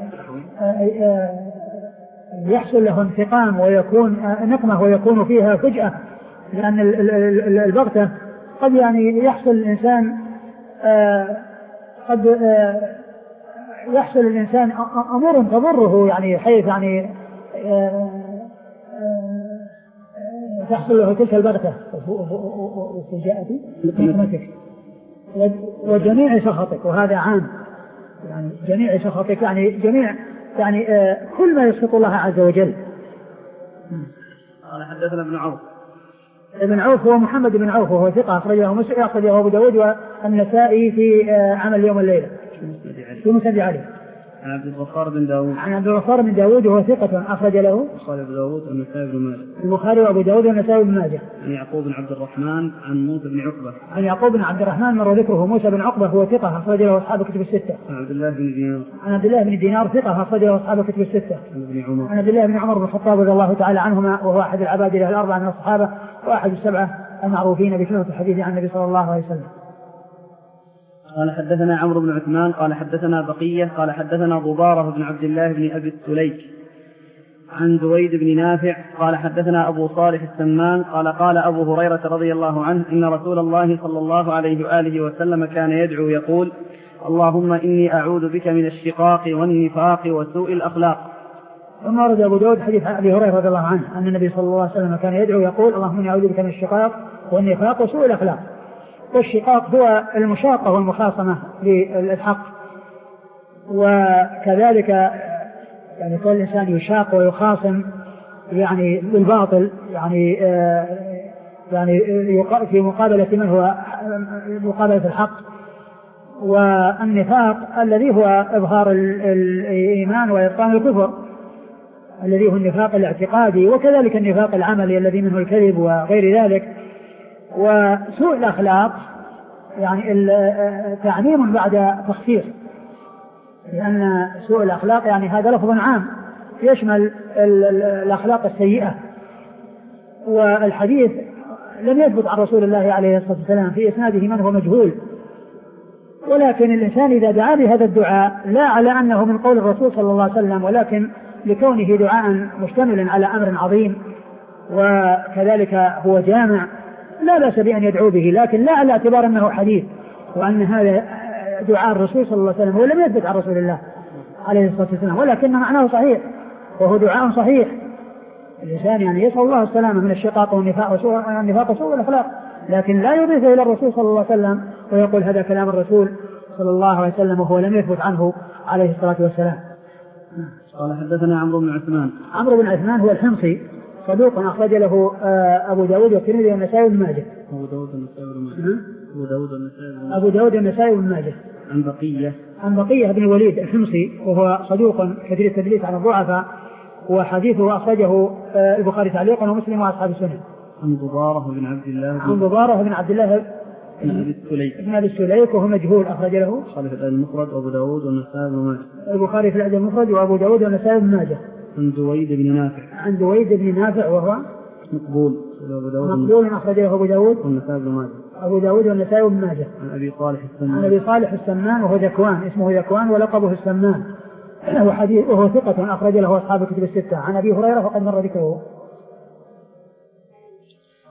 يحصل له انتقام ويكون نقمة ويكون فيها فجأة، لأن البغتة قد يعني يحصل الإنسان قد يحصل الإنسان أمور تضره، يعني حيث يعني تحصل له تلك البغتة وفجاءة نقمتك وجميع سخطك. وهذا عام، يعني جميع سخطك يعني جميع يعني آه كل ما يسخط الله عز وجل. قال حدثنا ابن عوف. ابن عوف هو محمد بن عوف وهو ثقة أخرجه مسلم أخرجه أبو داود والنسائي في آه عمل اليوم والليلة في مسند علي. عن عبد الغفار بن داود. عن عبد الغفار بن داود وهو ثقة أخرج له البخاري وأبو داود والنسائي بن ماجه. البخاري وأبو داود والنسائي بن ماجه. عن يعقوب بن عبد الرحمن عن موسى بن عقبة. عن يعقوب بن عبد الرحمن مر ذكره. موسى بن عقبة هو ثقة أخرج له أصحاب الكتب الستة. عن عبد الله بن دينار. عن عبد الله بن دينار ثقة أخرج له أصحاب الكتب الستة. عن ابن عمر. عن عبد الله بن عمر بن الخطاب رضي الله تعالى عنهما وهو أحد العباد له الأربعة من الصحابة وأحد السبعة المعروفين بكثرة الحديث عن النبي صلى الله عليه وسلم. قال حدثنا عمرو بن عثمان قال حدثنا بقية قال حدثنا ضبارة بن عبد الله بن أبي السليك عن دويد بن نافع قال حدثنا أبو صالح السمان قال قال أبو هريرة رضي الله عنه إن رسول الله صلى الله عليه وآله وسلم كان يدعو يقول اللهم إني أعوذ بك من الشقاق والنفاق وسوء الأخلاق. ثم ورد أبو داود حديث أبي هريرة رضي الله عنه أن النبي صلى الله عليه وسلم كان يدعو يقول اللهم إني أعوذ بك من الشقاق والنفاق وسوء الأخلاق. والشقاق هو المشاقة والمخاصمة للحق، وكذلك يعني كل إنسان يشاق ويخاصم يعني بالباطل، يعني آه يعني في مقابلة من هو مقابلة الحق. والنفاق الذي هو إظهار الإيمان وإبطان الكفر الذي هو النفاق الاعتقادي، وكذلك النفاق العملي الذي منه الكذب وغير ذلك. وسوء الأخلاق يعني تعميم بعد تخصيص، لأن سوء الأخلاق يعني هذا لفظ عام يشمل الأخلاق السيئة. والحديث لم يثبت عن رسول الله عليه الصلاة والسلام في إسناده من هو مجهول، ولكن الإنسان إذا دعا بهذا الدعاء لا على أنه من قول الرسول صلى الله عليه وسلم، ولكن لكونه دعاء مشتمل على أمر عظيم وكذلك هو جامع لا بأس بأن يدعو به، لكن لا على اعتبار أنه حديث وأن هذا دعاء الرسول صلى الله عليه وسلم ولم يثبت عن رسول الله عليه الصلاة والسلام، ولكن معناه صحيح وهو دعاء صحيح. الإنسان يعني يسأل الله السلامة من الشقاق والنفاق وسوء النفاق وسوء الأخلاق، لكن لا يضيف إلى الرسول صلى الله عليه وسلم ويقول هذا كلام الرسول صلى الله عليه وسلم وهو لم يثبت عنه عليه الصلاة والسلام. قال حدثنا عمرو بن عثمان. عمرو بن عثمان هو الحمصي صدوق أخرج له أبو داود والترمذي والنسائي وابن ماجه. أبو داود والنسائي وابن ماجه. أبو داود والنسائي. أبو داود والنسائي وابن ماجه. عن بقية. عن بقية بن الوليد الحمصي وهو صدوق كثير التدليس على الضعفاء، وحديثه أخرجه البخاري تعليقا ومسلم وأصحاب السنن. عن ضبارة بن عبد الله. عن ضبارة بن عبد الله بن أبي السليك. بن أبي السليك وهو مجهول أخرج له البخاري في الأدب المفرد وأبو داود والنسائي وابن ماجه. البخاري في الأدب المفرد وأبو داود والنسائي وابن ماجه. عن دويد بن نافع. عن دويد بن نافع وهو مقبول مقبول أخرجه أبو داود والنسائي وابن ماجه. أبو داود والنسائي وابن ماجه. عن أبي صالح السمان. عن أبي صالح السمان وهو ذكوان اسمه ذكوان ولقبه السمان وهو حديث وهو ثقة أخرج له أصحاب الكتب الستة. عن أبي هريرة فقد مر ذكره.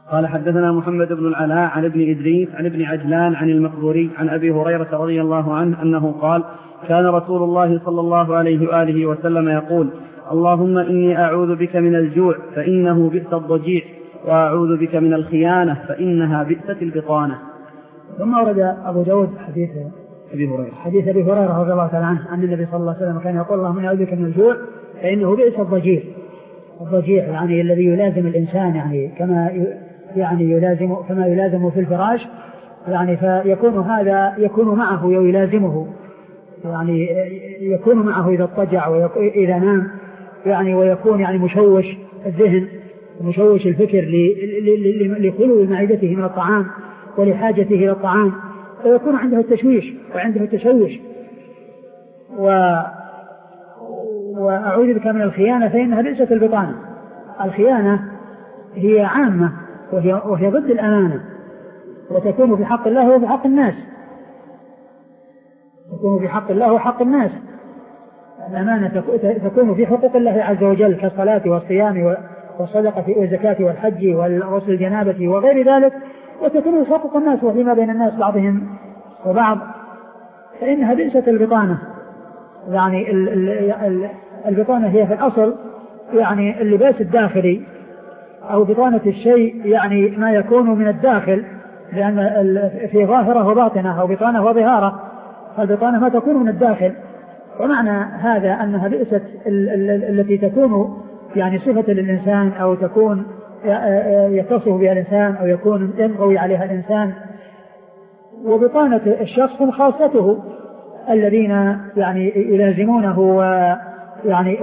قال حدثنا محمد بن العلاء عن ابن إدريس عن ابن عجلان عن المقبوري عن أبي هريرة رضي الله عنه أنه قال كان رسول الله صلى الله عليه وآله وسلم يقول اللهم إني أعوذ بك من الجوع فإنه بئس الضجيع وأعوذ بك من الخيانة فإنها بئست البطانة. ثم ورد أبو داود حديث أبي هريرة حديث أبي هريرة رضي الله تعالى عنه أن النبي صلى الله عليه وسلم كان يقول اللهم إني أعوذ بك من الجوع فإنه بئس الضجيع. الضجيع يعني الذي يلازم الإنسان يعني كما يعني يلازم كما يلازم في الفراش يعني فيكون هذا يكون معه ويلازمه يعني يكون معه إذا اضطجع وإذا نام يعني ويكون يعني مشوش الذهن مشوش الفكر لخلو معدته من الطعام ولحاجته إلى الطعام ويكون عنده التشويش وعنده التشوش. و وأعوذ بك من الخيانة فإنها بئست البطانة. الخيانة هي عامة وهي, وهي ضد الأمانة وتكون في حق الله وفي حق الناس تكون في حق الله وحق الناس. الأمانة تكون في حقوق الله عز وجل كالصلاة والصيام والصدقة والزكاة والحج والغسل الجنابة وغير ذلك وتكون في حقوق الناس وفيما بين الناس بعضهم وبعض فإنها بئست البطانة. يعني البطانة هي في الأصل يعني اللباس الداخلي أو بطانة الشيء يعني ما يكون من الداخل لأن في ظاهرة وباطنة أو بطانة وظهارة فالبطانة ما تكون من الداخل. ومعنى هذا أنها بئست التي تكون يعني صفة للإنسان أو تكون يتصف بها الإنسان أو يكون ينغوي عليها الإنسان. وبطانة الشخص هم خاصته الذين يعني يلازمونه ويعني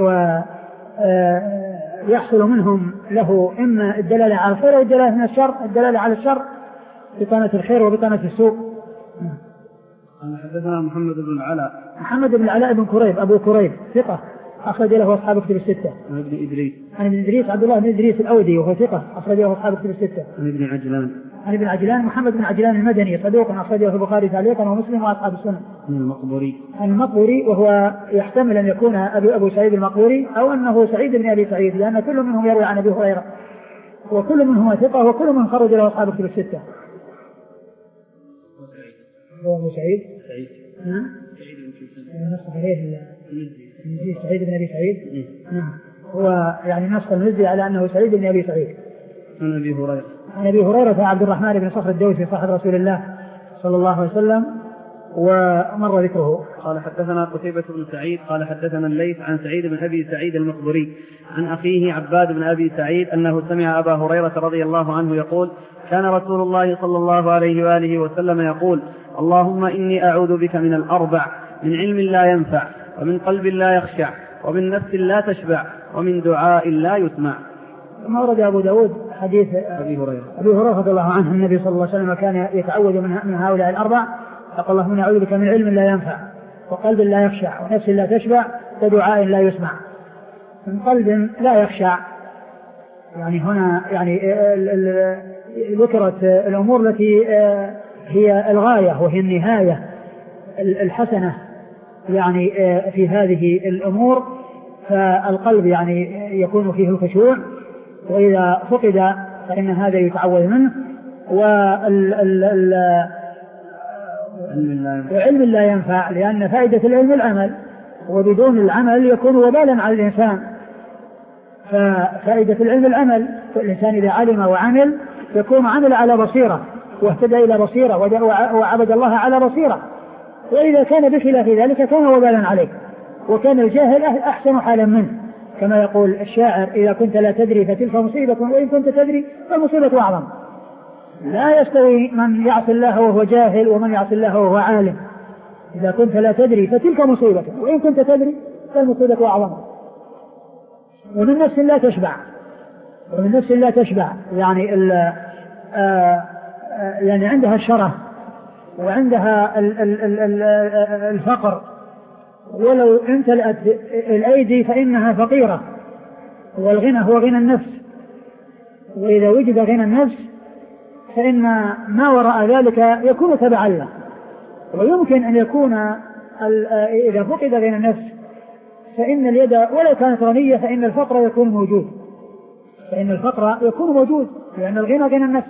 ويحصل منهم له إما الدلالة على الخير أو الدلالة من الشر الدلالة على الشر بطانة الخير وبطانة السوء. قال حدثنا محمد بن العلاء محمد بن العلاء بن كريب أبو كريب ثقة أخرج له أصحاب كتب الستة. عن ابن إدريس عن ابن إدريس عبد الله بن إدريس الأودي وهو ثقة أخرج له أصحاب كتب الستة. عن ابن عجلان عن ابن عجلان محمد بن عجلان المدني صدوق أخرج له البخاري تعليقا ومسلم وأصحاب السنن. عن المقبوري عن المقبوري وهو يحتمل أن يكون أبو أبو سعيد المقبوري أو أنه سعيد بن أبي سعيد لأن كل منهم يروي عن أبي هريرة وكل منهم ثقة وكل من خرج له أصحاب كتب الستة. هو أبو سعيد سعيد نعم سعيد نص عليه سعيد بن أبي سعيد نعم هو يعني نص المزي على أنه سعيد بن أبي سعيد. عن أبي هريرة عن أبي هريرة عبد الرحمن بن صخر الدوسي صاحب رسول الله صلى الله عليه وسلم ومر ذكره. قال حدثنا قتيبة بن سعيد قال حدثنا الليث عن سعيد بن أبي سعيد المقبري عن أخيه عباد بن أبي سعيد أنه سمع أبا هريرة رضي الله عنه يقول كان رسول الله صلى الله عليه وآله وسلم يقول اللهم إني أعوذ بك من الأربع من علم لا ينفع ومن قلب لا يخشع ومن نفس لا تشبع ومن دعاء لا يسمع. ثم ورد أبو داود حديث أبي هريرة أبي هريرة رضي الله عنه النبي صلى الله عليه وسلم كان يتعوذ من هؤلاء الأربع فقال اللهم إني أعوذ بك من علم لا ينفع وقلب لا يخشع ونفس لا تشبع ودعاء لا يسمع. من قلب لا يخشع يعني هنا يعني ذكرت الأمور التي هي الغاية وهي النهاية الحسنة يعني في هذه الأمور. فالقلب يعني يكون فيه الخشوع وإذا فقد فإن هذا يتعوذ منه. وعلم لا ينفع لأن فائدة العلم العمل وبدون العمل يكون وبالا على الإنسان. ففائدة العلم العمل فالإنسان إذا علم وعمل يكون عمل على بصيرة واهتدى إلى بصيرة وعبد الله على بصيرة. وإذا كان بخلاف ذلك كان وبالا عليه وكان الجاهل أحسن حالا منه كما يقول الشاعر إذا كنت لا تدري فتلك مصيبة وإن كنت تدري فالمصيبة أعظم. لا يستوي من يعصي الله وهو جاهل ومن يعصي الله وهو عالم. إذا كنت لا تدري فتلك مصيبة وإن كنت تدري فالمصيبة أعظم. ومن نفس لا تشبع ومن نفس لا تشبع يعني ال آآ آآ يعني عندها الشره وعندها ال ال ال الفقر ولو امتلأت الأيدي فإنها فقيرة. والغنى هو غنى النفس وإذا وجد غنى النفس فإن ما وراء ذلك يكون تبعا له. ويمكن أن يكون إذا فقد غنى النفس فإن اليد ولو كانت غنية فإن الفقر يكون موجود. فإن الفقر يكون موجود لأن الغنى غنى النفس.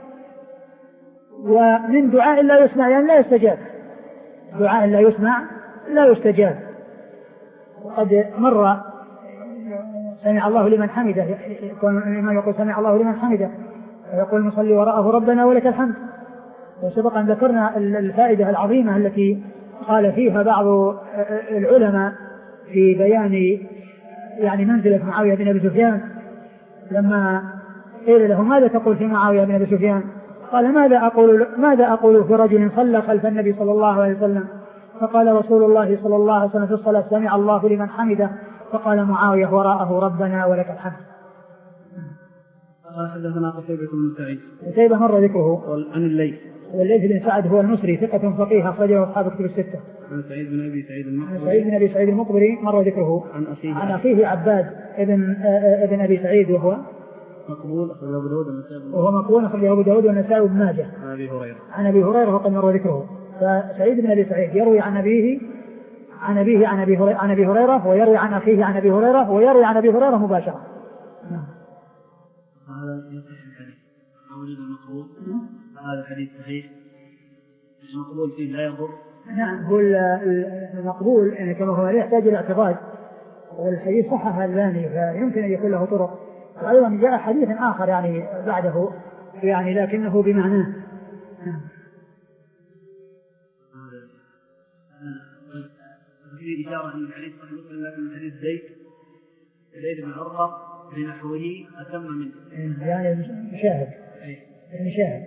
ومن دعاء لا يسمع يعني لا يستجاب، دعاء لا يسمع لا يستجاب. وقد مر سمع الله لمن حمده، لما يقول سمع الله لمن حمده ويقول المصلي وراءه ربنا ولك الحمد. وسبق أن ذكرنا الفائدة العظيمة التي قال فيها بعض العلماء في بيان يعني منزلة معاوية بن أبي سفيان، لما قيل له ماذا تقول في معاوية بن أبي سفيان؟ قال ماذا أقول, ماذا أقول في رجل صلى خلف النبي صلى الله عليه وسلم فقال رسول الله صلى الله عليه وسلم في الصلاة سمع الله لمن حمده فقال معاوية وراءه ربنا ولك الحمد. قال حدثنا قتيبة بن سعيد. قتيبة مر ذكره. عن الليث. والليث بن سعد هو المصري ثقة فقيه أخرجه أصحاب الكتب الستة. عن سعيد بن أبي سعيد المقبري. سعيد بن أبي سعيد المقبري مر ذكره. عن أخيه. عن أخيه عباد ابن ابن أبي سعيد وهو مقبول أخرجه أبو داود والنسائي. وهو مقبول أخرجه أبو داود والنسائي وابن ماجه. عن أبي هريرة. عن أبي هريرة وقد مر ذكره. فسعيد بن أبي سعيد يروي عن أبيه عن أبيه عن أبي عن أبي هريرة ويروي عن أخيه عن أبي هريرة ويروي عن أبي هريرة مباشرة. هذا يصح الحديث. أوجد المقبول. هذا الحديث صحيح. المقبول فيه لا يضر. نعم هو المقبول يعني كما هو يحتاج إلى اعتقاد، والحديث صحح الألباني فيمكن أن يكون له طرق. وأيضا جاء حديث آخر يعني بعده يعني لكنه بمعناه. في إشارة أن الحديث صحيح مسلم لكن حديث زيد زيد بن عرقة بنحوه أتم منه. يعني مشاهد. يعني مشاهد.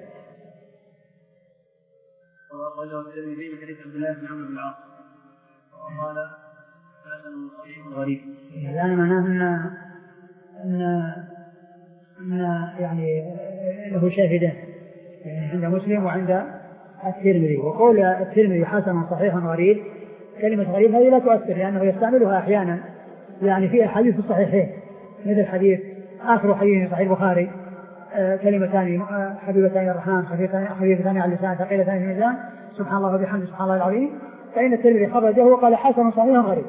وأخرجه الترمذي من حديث عبد الله بن عمرو بن العاص وقال حسن صحيح غريب. يعني معناه أن أن أن يعني له شاهدان عند مسلم وعند الترمذي. وقول الترمذي حسن صحيح غريب، كلمة غريب هذه لا تؤثر لأنه يستعملها أحيانا يعني في أحاديث الصحيحين مثل حديث آخر حديث صحيح البخاري آه كلمتان آه حبيبتان الرحمن خفيفتان على اللسان ثقيلتان في الميزان سبحان الله وبحمده سبحان الله العظيم. فإن الترمذي خرجه وقال حسن صحيح غريب.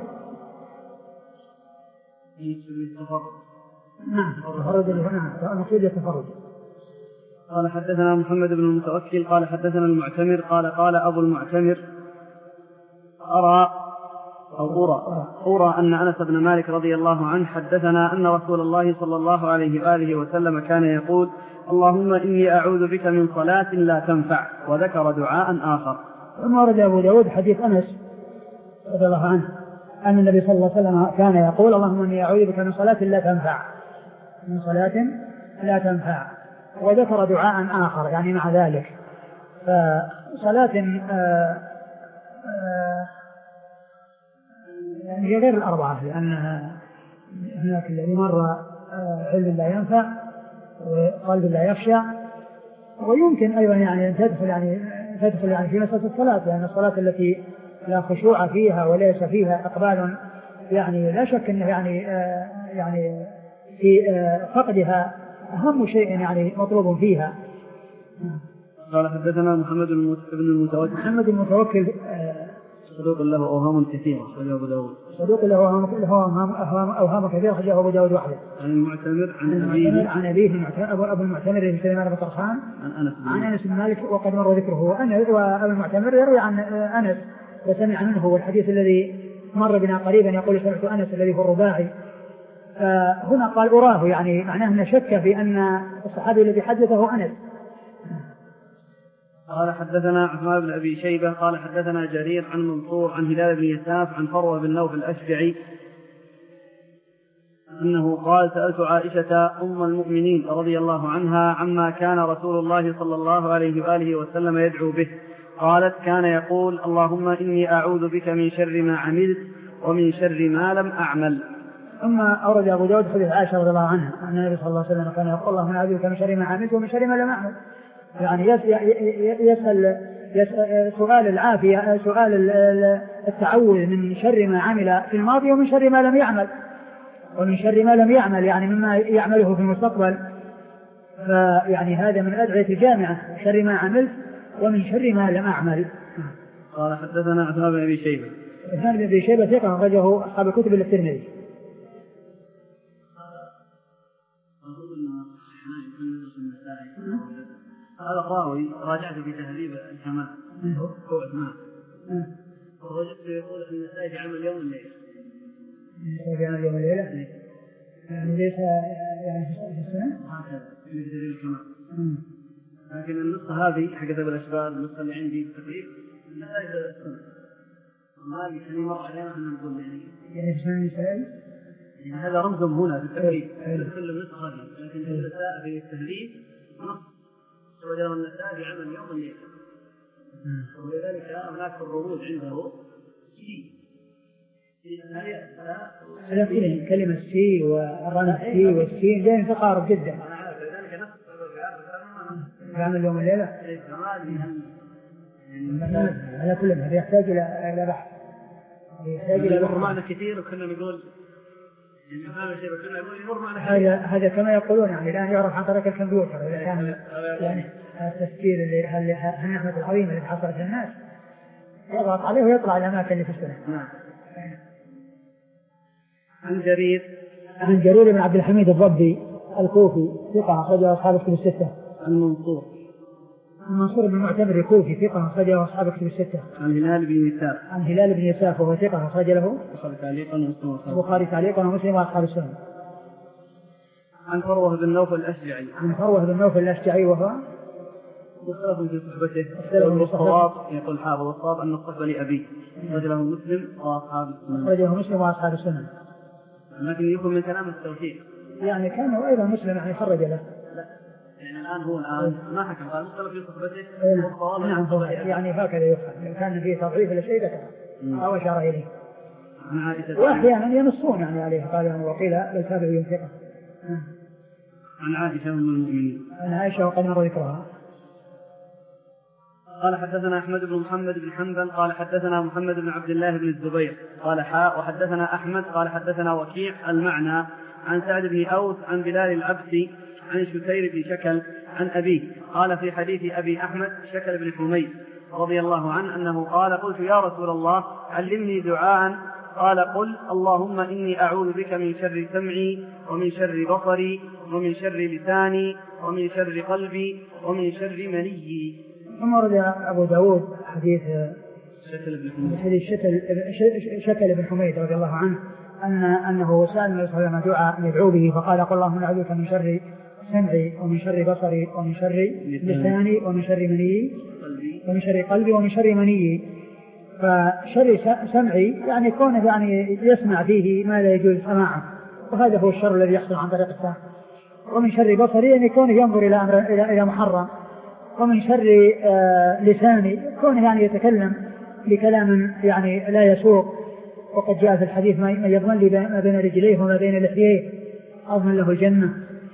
نعم تفرد هنا المقصود التفرد. قال حدثنا محمد بن المتوكل قال حدثنا المعتمر قال قال أبو المعتمر أرى أو أرى أرى أن أنس بن مالك رضي الله عنه حدثنا أن رسول الله صلى الله عليه وآله وسلم كان يقول اللهم إني أعوذ بك من صلاة لا تنفع، وذكر دعاء آخر. ثم ورد أبو داود حديث أنس رضي الله عنه أن النبي صلى الله عليه وسلم كان يقول اللهم إني أعوذ بك من صلاة لا تنفع من صلاة لا تنفع، وذكر دعاء آخر يعني مع ذلك. فصلاة آآ آآ يعني غير الأربعة لأنها هناك الذي مر علم لا ينفع وقلب لا يخشى، ويمكن أيضا يعني أن تدخل يعني تدخل يعني في مسألة الصلاة، لأن الصلاة التي لا خشوع فيها وليس فيها إقبال يعني لا شك أنه يعني يعني في فقدها أهم شيء يعني مطلوب فيها. قال حدثنا محمد بن المتوكل محمد المتوكل صدوق له أوهام كثيرة خرجه أبو داود. صدوق له أوهام أوهام كثيرة خرجه أبو داود وحده. عن المعتمر عن أبيه عن أبيه أبو أبو المعتمر بن سليمان بن طرخان عن أنس عن أنس بن مالك وقد مر ذكره. وأبو المعتمر يروي عن أنس وسمع منه، والحديث الذي مر بنا قريبا يقول سمعت أنس الذي هو الرباعي. فهنا قال أراه يعني معناه أن شك في أن الصحابي الذي حدثه أنس. قال حدثنا عثمان بن أبي شيبة قال حدثنا جرير عن منصور عن هلال بن يساف عن فروة بن نوف الأشجعي أنه قال سألت عائشة أم المؤمنين رضي الله عنها عما كان رسول الله صلى الله عليه وآله وسلم يدعو به، قالت كان يقول اللهم إني أعوذ بك من شر ما عملت ومن شر ما لم أعمل. ثم أورد أبو داود حديث عائشة رضي الله عنها أن النبي صلى الله عليه وسلم كان يقول اللهم أعوذ بك من شر ما عملت ومن شر ما لم أعمل، يعني يسأل, يسأل سؤال العافية، سؤال التعوذ من شر ما عمل في الماضي ومن شر ما لم يعمل ومن شر ما لم يعمل يعني مما يعمله في المستقبل. فيعني هذا من أدعية الجامعة شر ما عملت ومن شر ما لم أعمل. قال حدثنا عثمان بن أبي شيبة. عثمان بن أبي شيبة ثقة أخرجه أصحاب الكتب الترمذي. هذا الراوي راجعته في تهذيب الكمال هو عثمان ووجدته يقول أن النسائي بعمل يوم الليلة بعمل يوم الليلة يعني ليس يعني في السنة هكذا في تهذيب الكمال لكن النسخة هذه حقت الأشبال النسخة اللي عندي تقريب النسائي ثلاث سنة ما لي مر علينا أن نقول يعني يعني في سنة النسائي يعني هذا رمزهم هنا في التهذيب كل النسخة هذه لكن في النساء في التهذيب نص وجدوا النسائي بعمل يوم الليلة ولذلك هناك الرموز عنده سي هذه كلمة سي والرمز سي والسين جاي تقارب جدا بعمل يوم الليلة على كل هذا يحتاج إلى إلى بحث يحتاج إلى يمر معنا كثير وكنا نقول هذا هذا كما يقولون يعني الآن يعرف عن طريق الكمبيوتر إذا كان يعني التسجيل اللي هالنعمة العظيمة اللي حصلت للناس يضغط عليه ويطلع الأماكن اللي في السنة. نعم. عن جرير عن جرير بن عبد الحميد الضبي الكوفي ثقة أخرجه أصحاب الكتب الستة. عن منصور منصور بن معتمر الكوفي ثقة أخرجه أصحاب الكتب الستة. عن هلال بن يساف عن هلال بن يساف وهو ثقة أخرج له البخاري تعليقا ومسلم البخاري تعليقا ومسلم وأصحاب السنن. عن فروة بن نوفل الأشجعي عن فروة بن نوفل الأشجعي وهو مختلف في صحبته يقول الصواب يقول حافظ الصواب أن الصحبة لأبيه رجله مسلم وأصحاب السنن رجله مسلم وأصحاب السنن. لكن يكون من كلام التوثيق يعني كان أيضا مسلم يعني خرج له يعني الآن هو الآن ما حكم قال مختلف في صحبته إيه. نعم يعني هكذا يفهم لو كان فيه تضعيف لشيء ذكر أو أشار إليه وأحيانا ينصون يعني عليه قال وقيل بالتابع ينفقه. عن عائشة أم المؤمنين عن عائشة وقد مر ذكرها قال حدثنا أحمد بن محمد بن حنبل قال حدثنا محمد بن عبد الله بن الزبير قال حاء وحدثنا أحمد قال حدثنا وكيع المعنى عن سعد بن أوس عن بلال العبسي عن شتير بن شكل عن أبيه قال في حديث أبي أحمد شكل بن حميد رضي الله عنه أنه قال قلت يا رسول الله علمني دعاء قال قل اللهم إني أعوذ بك من شر سمعي ومن شر بصري ومن شر لساني ومن شر قلبي ومن شر مني. ثم ورد أبو داود حديث شكل بن حميد حديث شكل, شكل بن حميد رضي الله عنه أن أنه سأل النبي صلى الله عليه وسلم دعاء يدعو به فقال قل اللهم أعوذ بك من شر سمعي ومن شر بصري ومن شر لساني ومن شر مني ومن شر قلبي ومن شر مني. فشر سمعي يعني كونه يعني يسمع فيه ما لا يجوز سماعه وهذا هو الشر الذي يحصل عن طريق السمع. ومن شر بصري يعني كونه ينظر إلى أمر إلى إلى محرم. ومن شر آه لساني كونه يعني يتكلم بكلام يعني لا يسوق وقد جاء في الحديث ما يضمن لي ما بين رجليه وما بين لحييه أضمن له الجنة.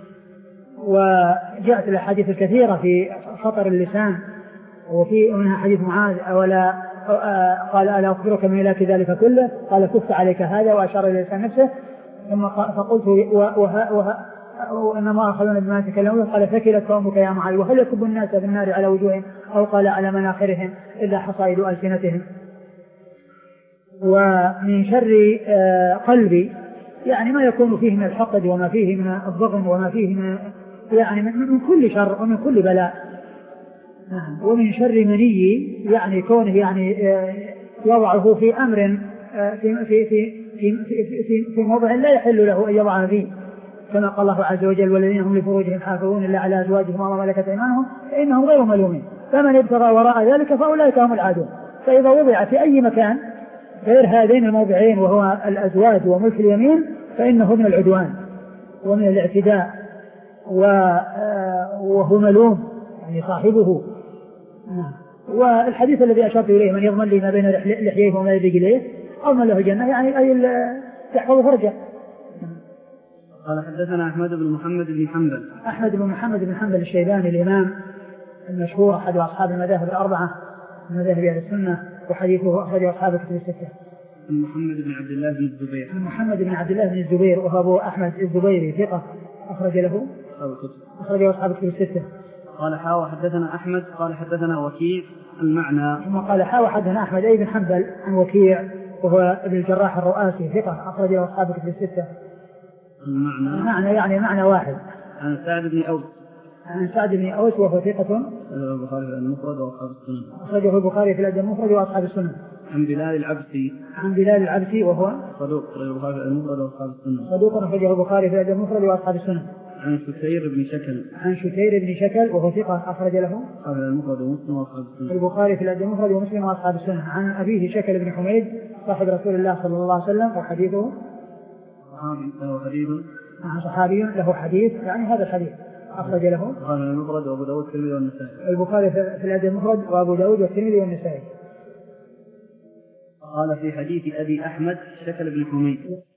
وجاءت الأحاديث الكثيرة في خطر اللسان وفي منها حديث معاذ أولا قال ألا أخبرك من هلاك ذلك كله قال كف عليك هذا وأشار إلى لسان نفسه ثم فقلت وها وها وإنما أخذون بما تكلمون قال فكلت قومك يا معاذ وهل يكب الناس في النار على وجوههم أو قال على مناخرهم إلا حصائد ألسنتهم. ومن شر قلبي يعني ما يكون فيه من الحقد وما فيه من الضغن وما فيه من يعني من كل شر ومن كل بلاء. ومن شر مني يعني كونه يعني يضعه في أمر في في في في في, في موضع لا يحل له أن يضعه فيه كما قال الله عز وجل والذين هم لفروجهم حافظون إلا على أزواجهم وما ملكت أيمانهم فإنهم غير ملومين فمن ابتغى وراء ذلك فأولئك هم العادون. فإذا وضع في أي مكان غير هذين الموضعين وهو الأزواج وملك اليمين فإنه من العدوان ومن الاعتداء وهو ملوم يعني صاحبه. والحديث الذي أشرت إليه من يضمن لي ما بين لحييه وما بين رجليه أضمن له الجنة يعني أي يحفظ فرجه. قال حدثنا أحمد بن محمد بن حنبل أحمد بن محمد بن حنبل الشيباني الإمام المشهور أحد أصحاب المذاهب الأربعة من مذاهب أهل السنة وحديثه أخرجه أصحاب الكتب الستة. محمد بن عبد الله بن الزبير محمد بن عبد الله بن الزبير وهو أبو أحمد الزبيري ثقة أخرج له أخرجه أصحاب الكتب الستة. قال حاوى حدثنا أحمد قال حدثنا وكيع المعنى ثم قال حاوى حدثنا أحمد أي بن حنبل عن وكيع وهو ابن الجراح الرؤاسي ثقة أخرجه أصحاب الكتب الستة. المعنى معنى يعني معنى واحد عن سعد بن أوس عن سعد بن أوس وهو ثقة البخاري في المفرد وأصحاب السنن أخرجه البخاري في الأدب المفرد وأصحاب السنن. عن بلال العبسي عن بلال العبسي وهو صدوق أخرجه البخاري في المفرد وأصحاب السنن. صدوق أخرجه البخاري في الأدب المفرد وأصحاب السنن. عن شتير بن شكل عن شتير بن شكل وهو ثقة أخرج له المفرد ومسلم وأصحاب السنن. البخاري في الأدب المفرد ومسلم وأصحاب السنن. عن أبيه شكل بن حميد صاحب رسول الله صلى الله عليه وسلم وحديثه صحابي له حديث عن صحابي له حديث يعني هذا الحديث أخرج له البخاري المفرد وأبو داود والترمذي والنسائي. البخاري في الأدب المفرد وأبو داود والترمذي والنسائي. قال في حديث أبي أحمد شكل بن حميد